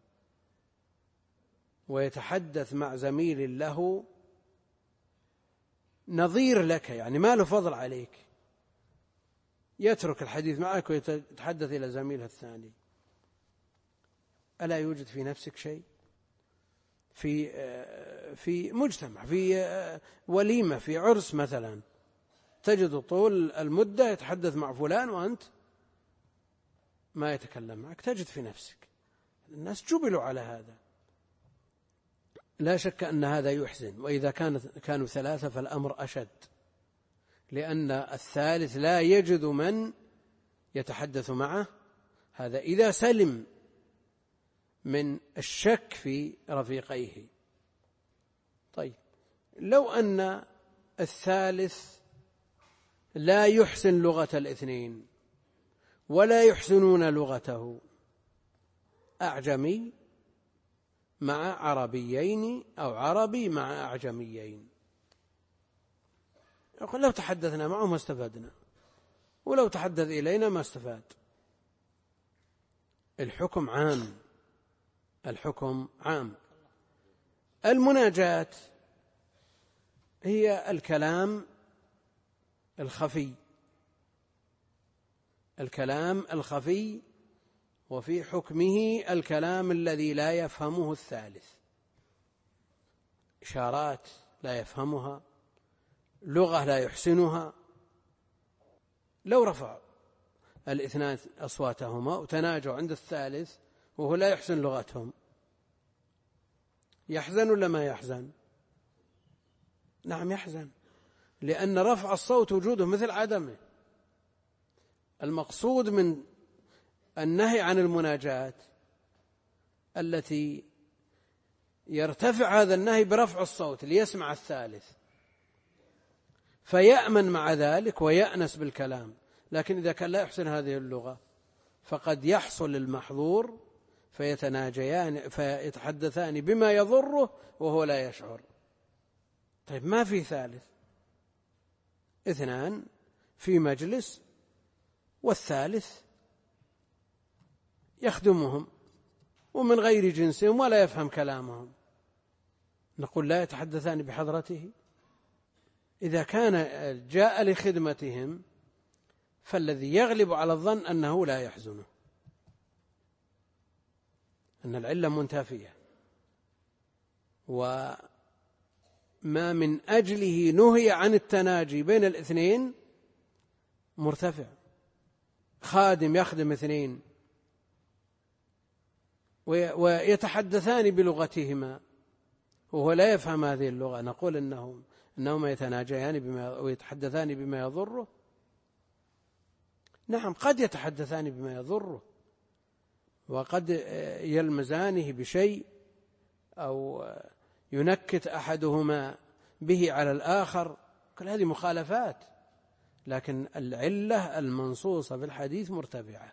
A: ويتحدث مع زميل له نظير لك، يعني ما له فضل عليك، يترك الحديث معك ويتحدث إلى زميله الثاني. ألا يوجد في نفسك شيء؟ في مجتمع، في وليمة، في عرس مثلا، تجد طول المدة يتحدث مع فلان وأنت ما يتكلم معك، تجد في نفسك. الناس جبلوا على هذا. لا شك أن هذا يحزن. وإذا كانوا ثلاثة فالأمر أشد، لأن الثالث لا يجد من يتحدث معه. هذا إذا سلم من الشك في رفيقيه. طيب، لو أن الثالث لا يحسن لغة الاثنين ولا يحسنون لغته، أعجمي مع عربيين أو عربي مع أعجميين، يقول لو تحدثنا معه ما استفدنا، ولو تحدث إلينا ما استفاد. الحكم عام. المناجاة هي الكلام الخفي، وفي حكمه الكلام الذي لا يفهمه الثالث، إشارات لا يفهمها، لغة لا يحسنها. لو رفع الاثنان أصواتهما وتناجوا عند الثالث وهو لا يحسن لغتهم، يحزن ولا ما يحزن؟ نعم يحزن، لأن رفع الصوت وجوده مثل عدمه. المقصود من النهي عن المناجاة التي يرتفع هذا النهي برفع الصوت ليسمع الثالث فيأمن مع ذلك ويأنس بالكلام. لكن إذا كان لا يحسن هذه اللغة فقد يحصل المحظور فيتناجيان فيتحدثان بما يضره وهو لا يشعر. طيب ما في ثالث، اثنان في مجلس والثالث يخدمهم ومن غير جنسهم ولا يفهم كلامهم، نقول لا يتحدثان بحضرته؟ إذا كان جاء لخدمتهم فالذي يغلب على الظن أنه لا يحزنه، أن العلة منتفية، وما من أجله نهي عن التناجي بين الاثنين مرتفع. خادم يخدم اثنين ويتحدثان بلغتهما وهو لا يفهم هذه اللغة، نقول إنهما يتناجيان ويتحدثان بما يضره؟ نعم قد يتحدثان بما يضره وقد يلمزانه بشيء أو ينكت أحدهما به على الآخر، كل هذه مخالفات، لكن العلة المنصوصة في الحديث مرتفعة،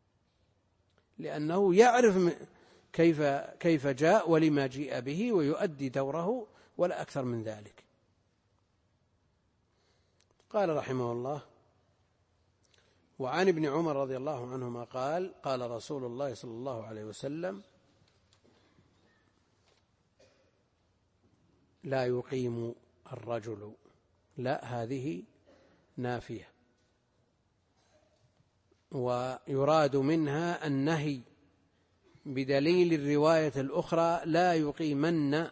A: لأنه يعرف كيف جاء ولما جيء به ويؤدي دوره ولا أكثر من ذلك. قال رحمه الله: وعن ابن عمر رضي الله عنهما قال: قال رسول الله صلى الله عليه وسلم: لا يقيم الرجل. لا هذه نافية، ويراد منها النهي بدليل الرواية الأخرى: لا يقيمن.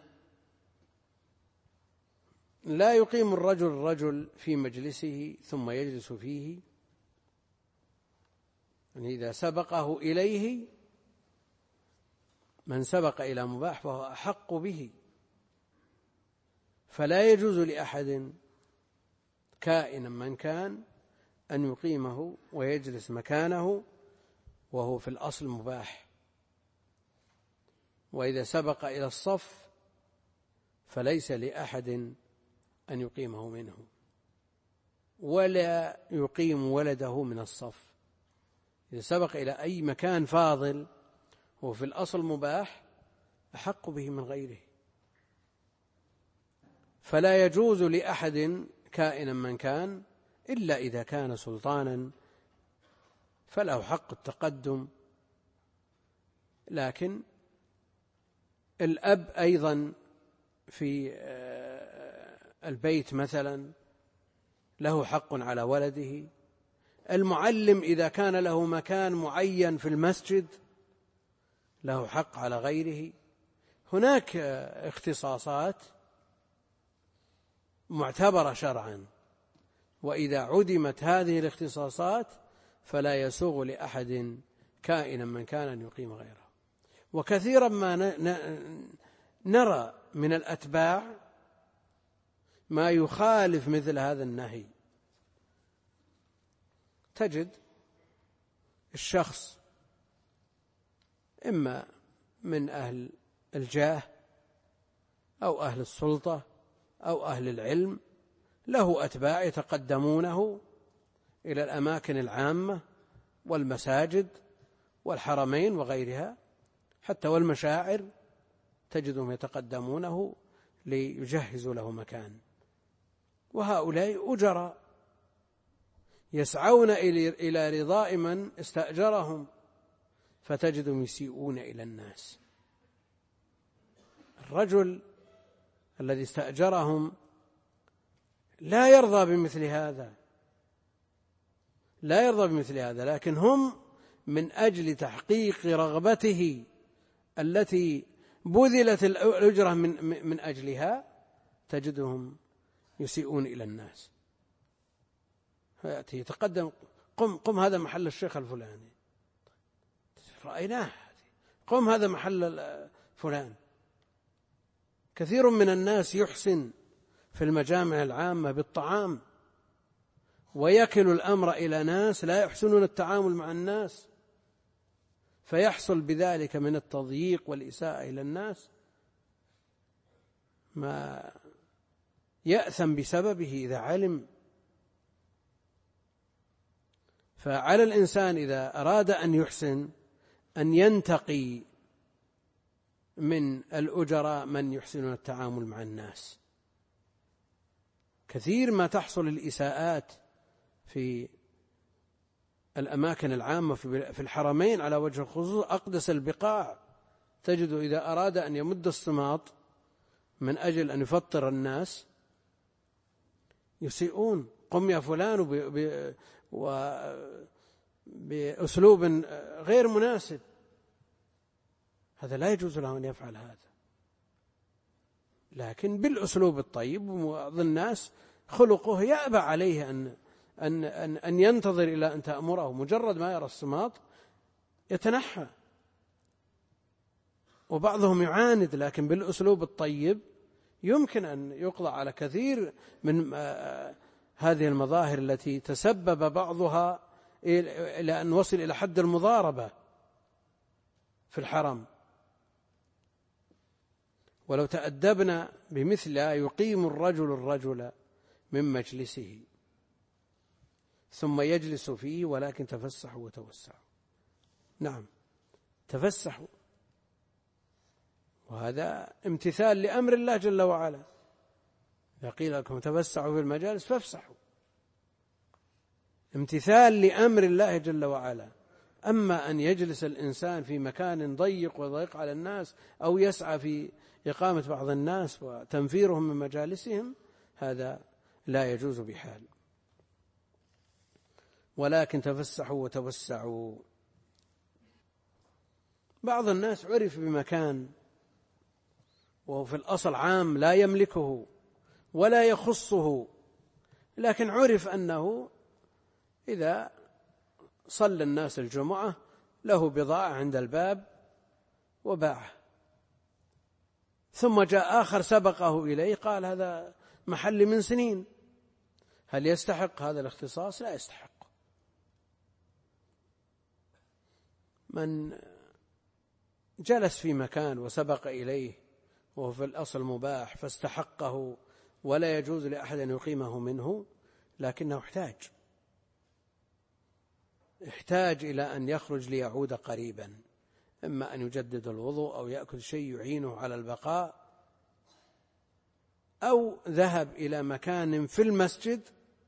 A: لا يقيم الرجل في مجلسه ثم يجلس فيه، يعني إذا سبقه إليه من سبق إلى مباح فهو أحق به، فلا يجوز لأحد كائنا من كان أن يقيمه ويجلس مكانه وهو في الأصل مباح. وإذا سبق إلى الصف فليس لأحد أن يقيمه منه، ولا يقيم ولده من الصف. إذا سبق إلى أي مكان فاضل هو في الأصل مباح أحق به من غيره، فلا يجوز لأحد كائنا من كان إلا إذا كان سلطانا فله حق التقدم. لكن الأب أيضا في البيت مثلا له حق على ولده، المعلم إذا كان له مكان معين في المسجد له حق على غيره. هناك اختصاصات معتبرة شرعا، وإذا عدمت هذه الاختصاصات فلا يسوغ لأحد كائنا من كان أن يقيم غيره. وكثيرا ما نرى من الأتباع ما يخالف مثل هذا النهي. تجد الشخص إما من أهل الجاه أو أهل السلطة أو أهل العلم له أتباع يتقدمونه إلى الأماكن العامة والمساجد والحرمين وغيرها، حتى والمشاعر تجدهم يتقدمونه ليجهزوا له مكان. وهؤلاء أجراء يسعون إلى رضاء من استأجرهم، فتجدهم يسيئون إلى الناس. الرجل الذي استأجرهم لا يرضى بمثل هذا، لا يرضى بمثل هذا، لكن هم من أجل تحقيق رغبته التي بذلت الأجرة من أجلها تجدهم يسيئون إلى الناس. فيأتي يتقدم: قم هذا محل الشيخ الفلاني، رأيناه، قم هذا محل فلان. كثير من الناس يحسن في المجامع العامة بالطعام، ويكل الأمر إلى ناس لا يحسنون التعامل مع الناس، فيحصل بذلك من التضييق والإساءة إلى الناس ما يأثم بسببه إذا علم. فعلى الإنسان إذا أراد أن يحسن أن ينتقي من الأجراء من يحسنون التعامل مع الناس. كثير ما تحصل الإساءات في الأماكن العامة في الحرمين على وجه الخصوص أقدس البقاع، تجد إذا أراد أن يمد الصماط من أجل أن يفطر الناس يسيئون، قم يا فلان، بأسلوب غير مناسب. هذا لا يجوز له أن يفعل هذا، لكن بالأسلوب الطيب. وبعض الناس خلقه يأبى عليه أن ينتظر إلى أن تأمره، مجرد ما يرى الصماط يتنحى. وبعضهم يعاند، لكن بالأسلوب الطيب يمكن أن يقضى على كثير من هذه المظاهر التي تسبب بعضها إلى أن وصل إلى حد المضاربة في الحرم. ولو تأدبنا بمثلها يقيم الرجل من مجلسه ثم يجلس فيه، ولكن تفسحوا وتوسعوا. نعم، تفسحوا، وهذا امتثال لأمر الله جل وعلا. إذا قيل لكم تفسحوا في المجالس فافسحوا، امتثال لأمر الله جل وعلا. أما أن يجلس الإنسان في مكان ضيق وضيق على الناس، أو يسعى في إقامة بعض الناس وتنفيرهم من مجالسهم، هذا لا يجوز بحال. ولكن تفسحوا وتوسعوا. بعض الناس عرف بمكان وهو في الأصل عام لا يملكه ولا يخصه، لكن عرف أنه إذا صلى الناس الجمعة له بضاعة عند الباب وباعه، ثم جاء آخر سبقه إليه قال هذا محل من سنين. هل يستحق هذا الاختصاص؟ لا يستحق. من جلس في مكان وسبق إليه وهو في الأصل مباح فاستحقه ولا يجوز لأحد أن يقيمه منه، لكنه احتاج إلى أن يخرج ليعود قريبا، إما أن يجدد الوضوء أو يأكل شيء يعينه على البقاء، أو ذهب إلى مكان في المسجد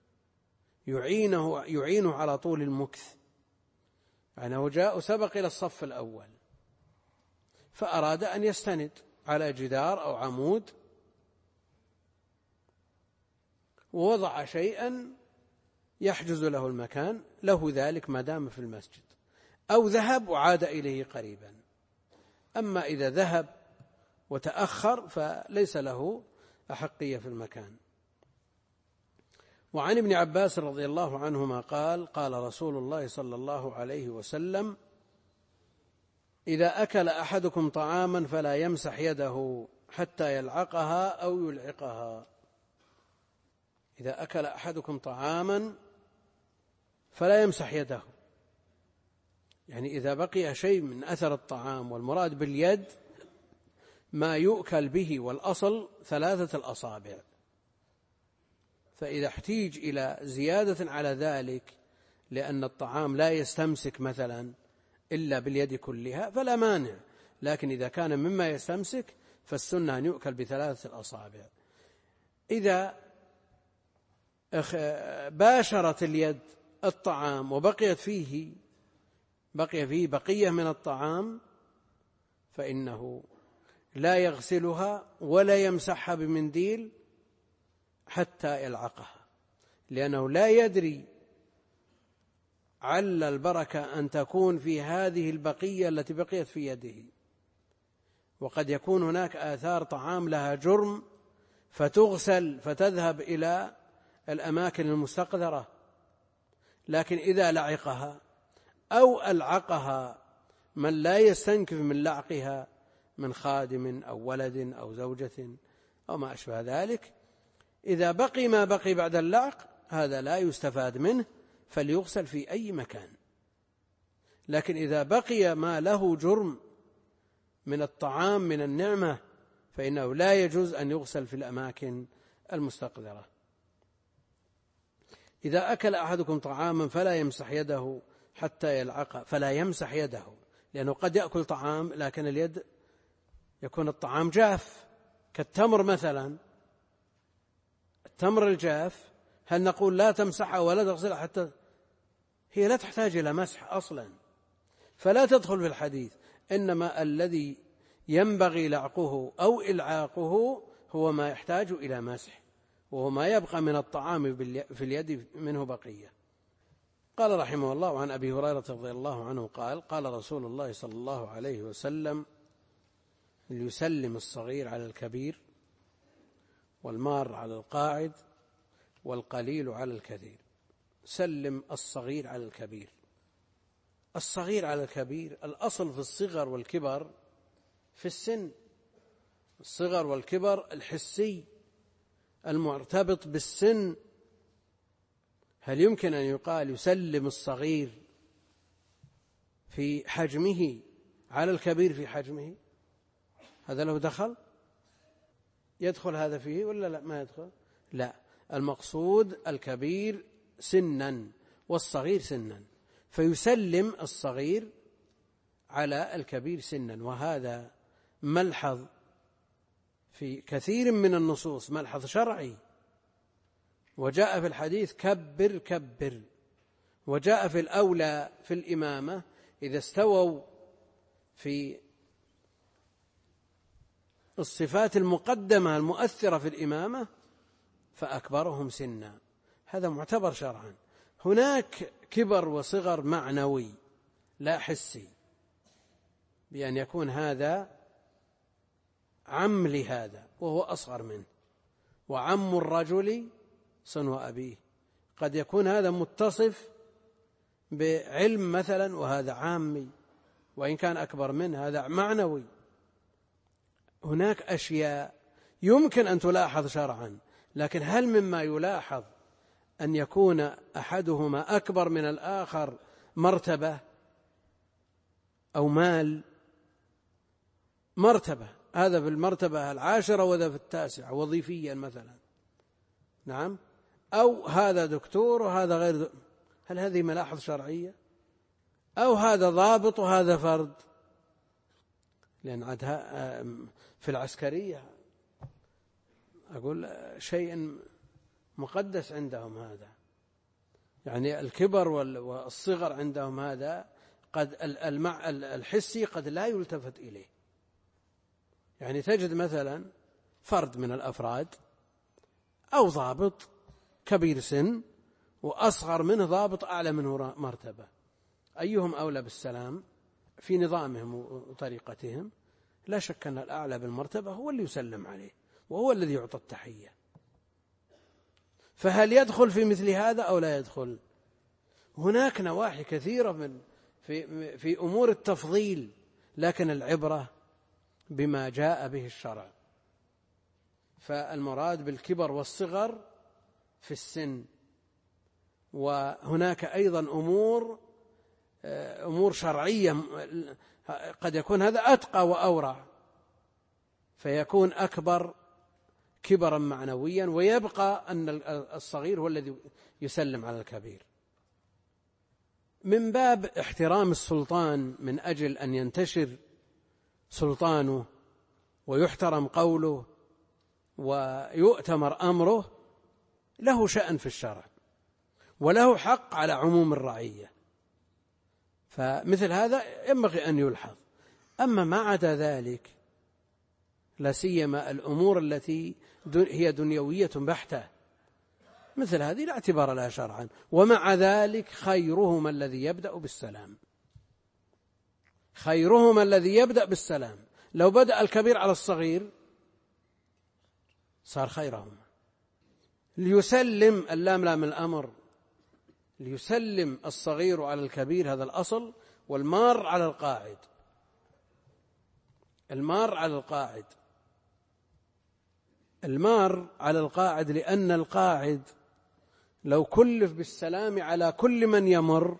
A: يعينه على طول المكث. يعني هو جاء سبق إلى الصف الأول فأراد أن يستند على جدار أو عمود ووضع شيئا يحجز له المكان، له ذلك ما دام في المسجد، أو ذهب وعاد إليه قريبا. أما إذا ذهب وتأخر فليس له أحقية في المكان. وعن ابن عباس رضي الله عنهما قال: قال رسول الله صلى الله عليه وسلم: إذا أكل أحدكم طعاما فلا يمسح يده حتى يلعقها أو يلعقها. إذا أكل أحدكم طعاما فلا يمسح يده، يعني إذا بقي شيء من أثر الطعام، والمراد باليد ما يؤكل به، والأصل 3 الأصابع، فإذا احتيج إلى زيادة على ذلك لأن الطعام لا يستمسك مثلا إلا باليد كلها فلا مانع، لكن إذا كان مما يستمسك فالسنة أن يؤكل ب3 الأصابع. إذا باشرت اليد الطعام وبقي فيه بقية من الطعام فإنه لا يغسلها ولا يمسحها بمنديل حتى يلعقها، لأنه لا يدري عل البركة أن تكون في هذه البقية التي بقيت في يده، وقد يكون هناك آثار طعام لها جرم فتغسل فتذهب إلى الأماكن المستقذرة، لكن إذا لعقها أو ألعقها من لا يستنكف من لعقها من خادم أو ولد أو زوجة أو ما أشبه ذلك، إذا بقي ما بقي بعد اللعق هذا لا يستفاد منه فليغسل في أي مكان. لكن إذا بقي ما له جرم من الطعام من النعمة فإنه لا يجوز أن يغسل في الأماكن المستقذرة. إذا أكل أحدكم طعاما فلا يمسح يده حتى يلعقه، فلا يمسح يده، لأنه قد يأكل طعام لكن اليد يكون الطعام جاف كالتمر مثلا، التمر الجاف هل نقول لا تمسحها ولا تغسلها حتى هي لا تحتاج إلى مسح أصلا، فلا تدخل في الحديث. إنما الذي ينبغي لعقه أو إلعاقه هو ما يحتاج إلى مسح، وهو ما يبقى من الطعام في اليد منه بقية. قال رحمه الله: وعن أبي هريرة رضي الله عنه قال: قال رسول الله صلى الله عليه وسلم: ليسلم الصغير على الكبير، والمار على القاعد، والقليل على الكثير. سلم الصغير على الكبير. الصغير على الكبير، الأصل في الصغر والكبر في السن، الصغر والكبر الحسي المرتبط بالسن. هل يمكن أن يقال يسلم الصغير في حجمه على الكبير في حجمه؟ هذا له دخل؟ يدخل هذا فيه ولا لا؟ ما يدخل. لا، المقصود الكبير سنا والصغير سنا، فيسلم الصغير على الكبير سنا. وهذا ملحظ في كثير من النصوص، ملحظ شرعي، وجاء في الحديث كبر كبر، وجاء في الأولى في الإمامة إذا استووا في الصفات المقدمة المؤثرة في الإمامة فأكبرهم سنا، هذا معتبر شرعا. هناك كبر وصغر معنوي لا حسي، بأن يكون هذا عم لهذا وهو أصغر منه، وعم الرجل صنو أبيه. قد يكون هذا متصف بعلم مثلا وهذا عامي، وإن كان أكبر منه هذا معنوي. هناك أشياء يمكن أن تلاحظ شرعا، لكن هل مما يلاحظ أن يكون أحدهما أكبر من الآخر مرتبة أو مال؟ مرتبة، هذا في المرتبة 10 وذا في 9 وظيفيا مثلا، نعم، أو هذا دكتور وهذا غير دكتور. هل هذه ملاحظ شرعية؟ أو هذا ضابط وهذا فرد؟ لأن عادها في العسكرية أقول شيء مقدس عندهم هذا، يعني الكبر والصغر عندهم هذا قد الحسي قد لا يلتفت إليه. يعني تجد مثلا فرد من الأفراد أو ضابط كبير سن وأصغر منه ضابط أعلى منه مرتبة، أيهم أولى بالسلام في نظامهم وطريقتهم؟ لا شك أن الأعلى بالمرتبة هو اللي يسلم عليه وهو الذي يعطى التحية. فهل يدخل في مثل هذا أو لا يدخل؟ هناك نواحي كثيرة في أمور التفضيل، لكن العبرة بما جاء به الشرع. فالمراد بالكبر والصغر في السن. وهناك أيضا أمور شرعية قد يكون هذا أتقى وأورع، فيكون أكبر كبرا معنويا، ويبقى أن الصغير هو الذي يسلم على الكبير. من باب احترام السلطان من أجل أن ينتشر سلطانه ويحترم قوله ويؤتمر أمره، له شأن في الشرع وله حق على عموم الرعية، فمثل هذا ينبغي أن يلحظ. أما ما عدا ذلك، لا سيما الأمور التي هي دنيوية بحتة، مثل هذه لا اعتبار لها شرعا. ومع ذلك خيرهما الذي يبدأ بالسلام، خيرهما الذي يبدأ بالسلام. لو بدأ الكبير على الصغير صار خيرهما. ليسلم، اللام لام الأمر، ليسلم الصغير على الكبير، هذا الأصل، والمار على القاعد. المار على القاعد، المار على القاعد، لأن القاعد لو كلف بالسلام على كل من يمر،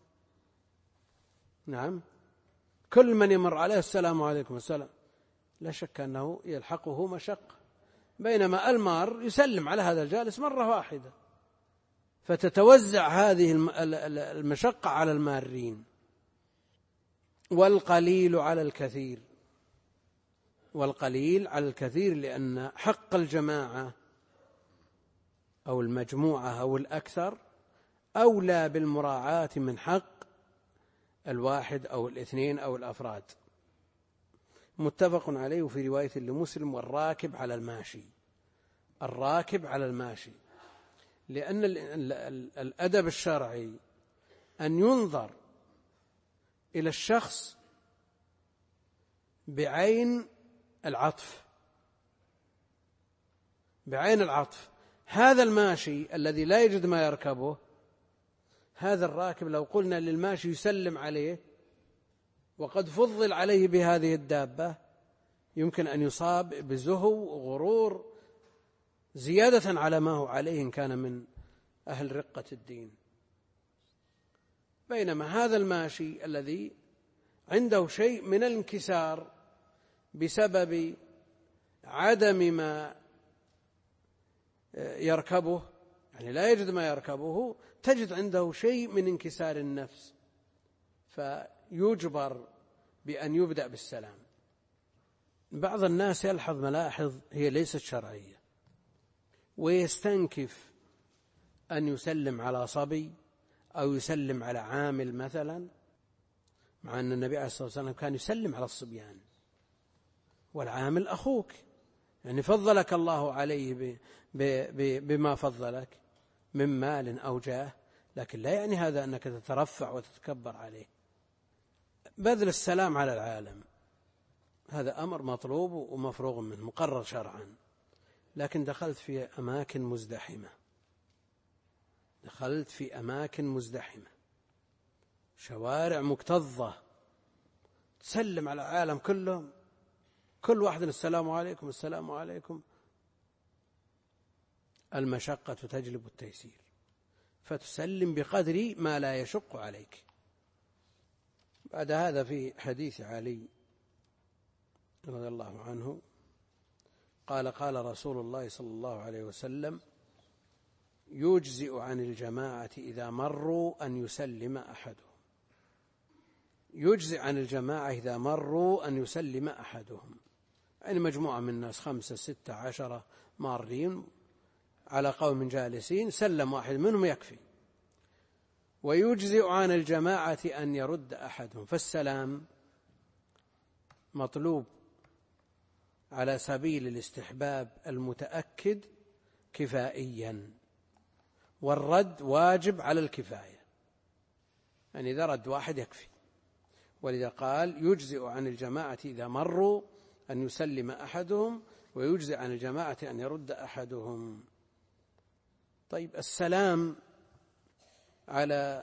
A: نعم، كل من يمر عليه السلام عليكم السلام، لا شك أنه يلحقه مشقة، بينما المار يسلم على هذا الجالس مرة واحدة، فتتوزع هذه المشقة على المارين. والقليل على الكثير، والقليل على الكثير، لأن حق الجماعة أو المجموعة أو الأكثر أولى بالمراعاة من حق الواحد أو الاثنين أو الأفراد. متفق عليه. وفي رواية لمسلم: والراكب على الماشي. الراكب على الماشي، لأن الأدب الشرعي أن ينظر إلى الشخص بعين العطف، بعين العطف. هذا الماشي الذي لا يجد ما يركبه، هذا الراكب لو قلنا للماشي يسلم عليه وقد فضل عليه بهذه الدابة، يمكن أن يصاب بزهو وغرور زيادة على ما هو عليه إن كان من أهل رقة الدين. بينما هذا الماشي الذي عنده شيء من الانكسار بسبب عدم ما يركبه، يعني لا يجد ما يركبه، تجد عنده شيء من انكسار النفس، فيجبر بأن يبدأ بالسلام. بعض الناس يلحظ ملاحظ هي ليست شرعية، ويستنكف أن يسلم على صبي أو يسلم على عامل مثلا، مع أن النبي عليه الصلاة والسلام كان يسلم على الصبيان، والعامل أخوك، يعني فضلك الله عليه بما فضلك من مال أو جاه، لكن لا يعني هذا أنك تترفع وتتكبر عليه. بذل السلام على العالم هذا أمر مطلوب ومفروغ منه، مقرر شرعا. لكن دخلت في أماكن مزدحمة، دخلت في أماكن مزدحمة، شوارع مكتظة، تسلم على العالم كلهم، كل واحد السلام عليكم السلام عليكم. المشقة تجلب التيسير، فتسلم بقدر ما لا يشق عليك. بعد هذا في حديث علي رضي الله عنه قال: قال رسول الله صلى الله عليه وسلم: يجزئ عن الجماعة إذا مروا أن يسلم أحدهم. يجزئ عن الجماعة إذا مروا أن يسلم أحدهم، يعني مجموعة من الناس 5 6 10 مارين على قوم جالسين، سلم واحد منهم يكفي. ويجزئ عن الجماعة أن يرد أحدهم، فالسلام مطلوب على سبيل الاستحباب المتأكد كفائيا، والرد واجب على الكفاية، يعني إذا رد واحد يكفي. ولذا قال: يجزئ عن الجماعة إذا مروا أن يسلم أحدهم، ويجزئ عن الجماعة أن يرد أحدهم. طيب، السلام على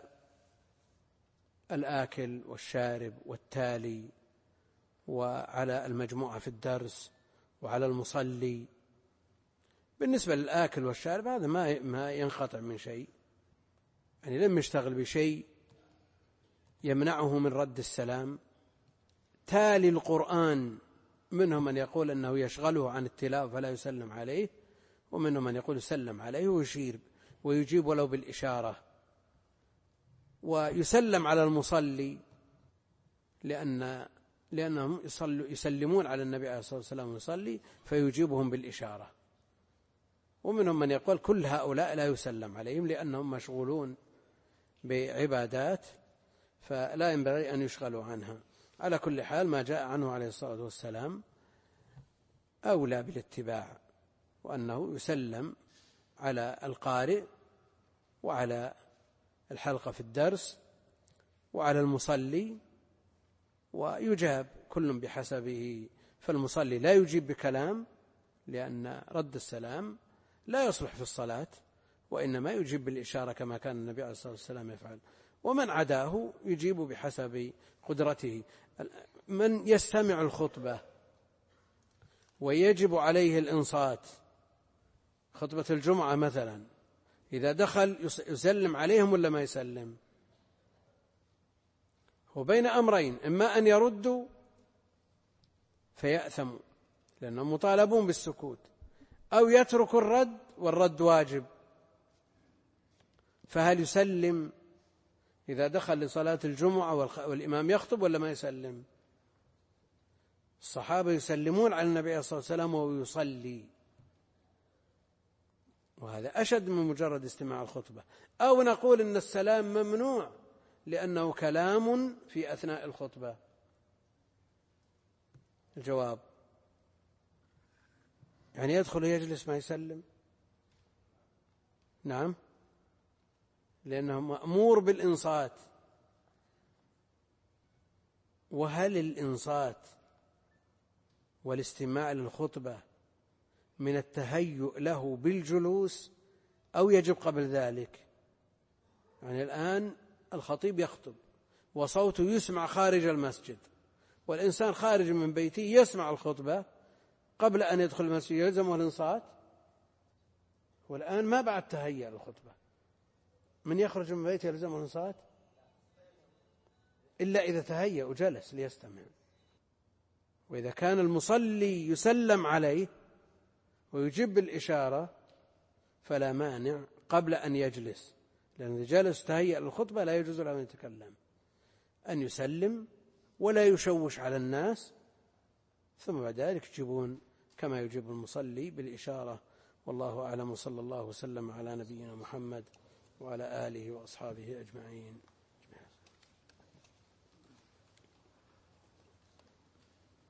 A: الآكل والشارب والتالي، وعلى المجموعة في الدرس، وعلى المصلي. بالنسبة للآكل والشارب هذا ما ينقطع من شيء، يعني لم يشتغل بشيء يمنعه من رد السلام. تالي القرآن منهم من يقول أنه يشغله عن التلاوة فلا يسلم عليه، ومنهم من يقول يسلم عليه ويشير ويجيب ولو بالإشارة. ويسلم على المصلي لأنهم يسلمون على النبي عليه الصلاة والسلام ويصلي فيجيبهم بالإشارة. ومنهم من يقول كل هؤلاء لا يسلم عليهم لأنهم مشغولون بعبادات فلا ينبغي أن يشغلوا عنها. على كل حال ما جاء عنه عليه الصلاة والسلام أولى بالاتباع، وأنه يسلم على القارئ وعلى الحلقة في الدرس وعلى المصلي، ويجاب كل بحسبه. فالمصلي لا يجيب بكلام لأن رد السلام لا يصلح في الصلاة، وإنما يجيب بالإشارة كما كان النبي عليه الصلاة والسلام يفعل. ومن عداه يجيب بحسب قدرته. من يستمع الخطبة ويجب عليه الإنصات، خطبة الجمعة مثلا، إذا دخل يسلم عليهم ولا ما يسلم؟ هو بين أمرين، إما أن يردوا فيأثموا لأنهم مطالبون بالسكوت، أو يتركوا الرد والرد واجب. فهل يسلم إذا دخل لصلاة الجمعة والإمام يخطب ولا ما يسلم؟ الصحابة يسلمون على النبي صلى الله عليه وسلم وهو يصلي، وهذا أشد من مجرد استماع الخطبة. أو نقول إن السلام ممنوع لأنه كلام في أثناء الخطبة. الجواب يعني يدخل ويجلس ما يسلم؟ نعم، لأنه مأمور بالإنصات. وهل الإنصات والاستماع للخطبة من التهيؤ له بالجلوس أو يجب قبل ذلك؟ يعني الآن الخطيب يخطب وصوته يسمع خارج المسجد، والإنسان خارج من بيته يسمع الخطبة قبل أن يدخل المسجد، يلزمه الإنصات؟ والآن ما بعد تهيأ للخطبة، من يخرج من بيته يلزمه الإنصات إلا إذا تهيأ وجلس ليستمع. وإذا كان المصلي يسلم عليه ويجيب بالإشارة فلا مانع قبل أن يجلس، لأن إذا جلس تهيأ للخطبة لا يجوز له أن يتكلم، أن يسلم ولا يشوش على الناس، ثم بعد ذلك يجيبون كما يجيب المصلي بالإشارة. والله أعلم، وصلى الله وسلم على نبينا محمد وعلى آله وأصحابه أجمعين.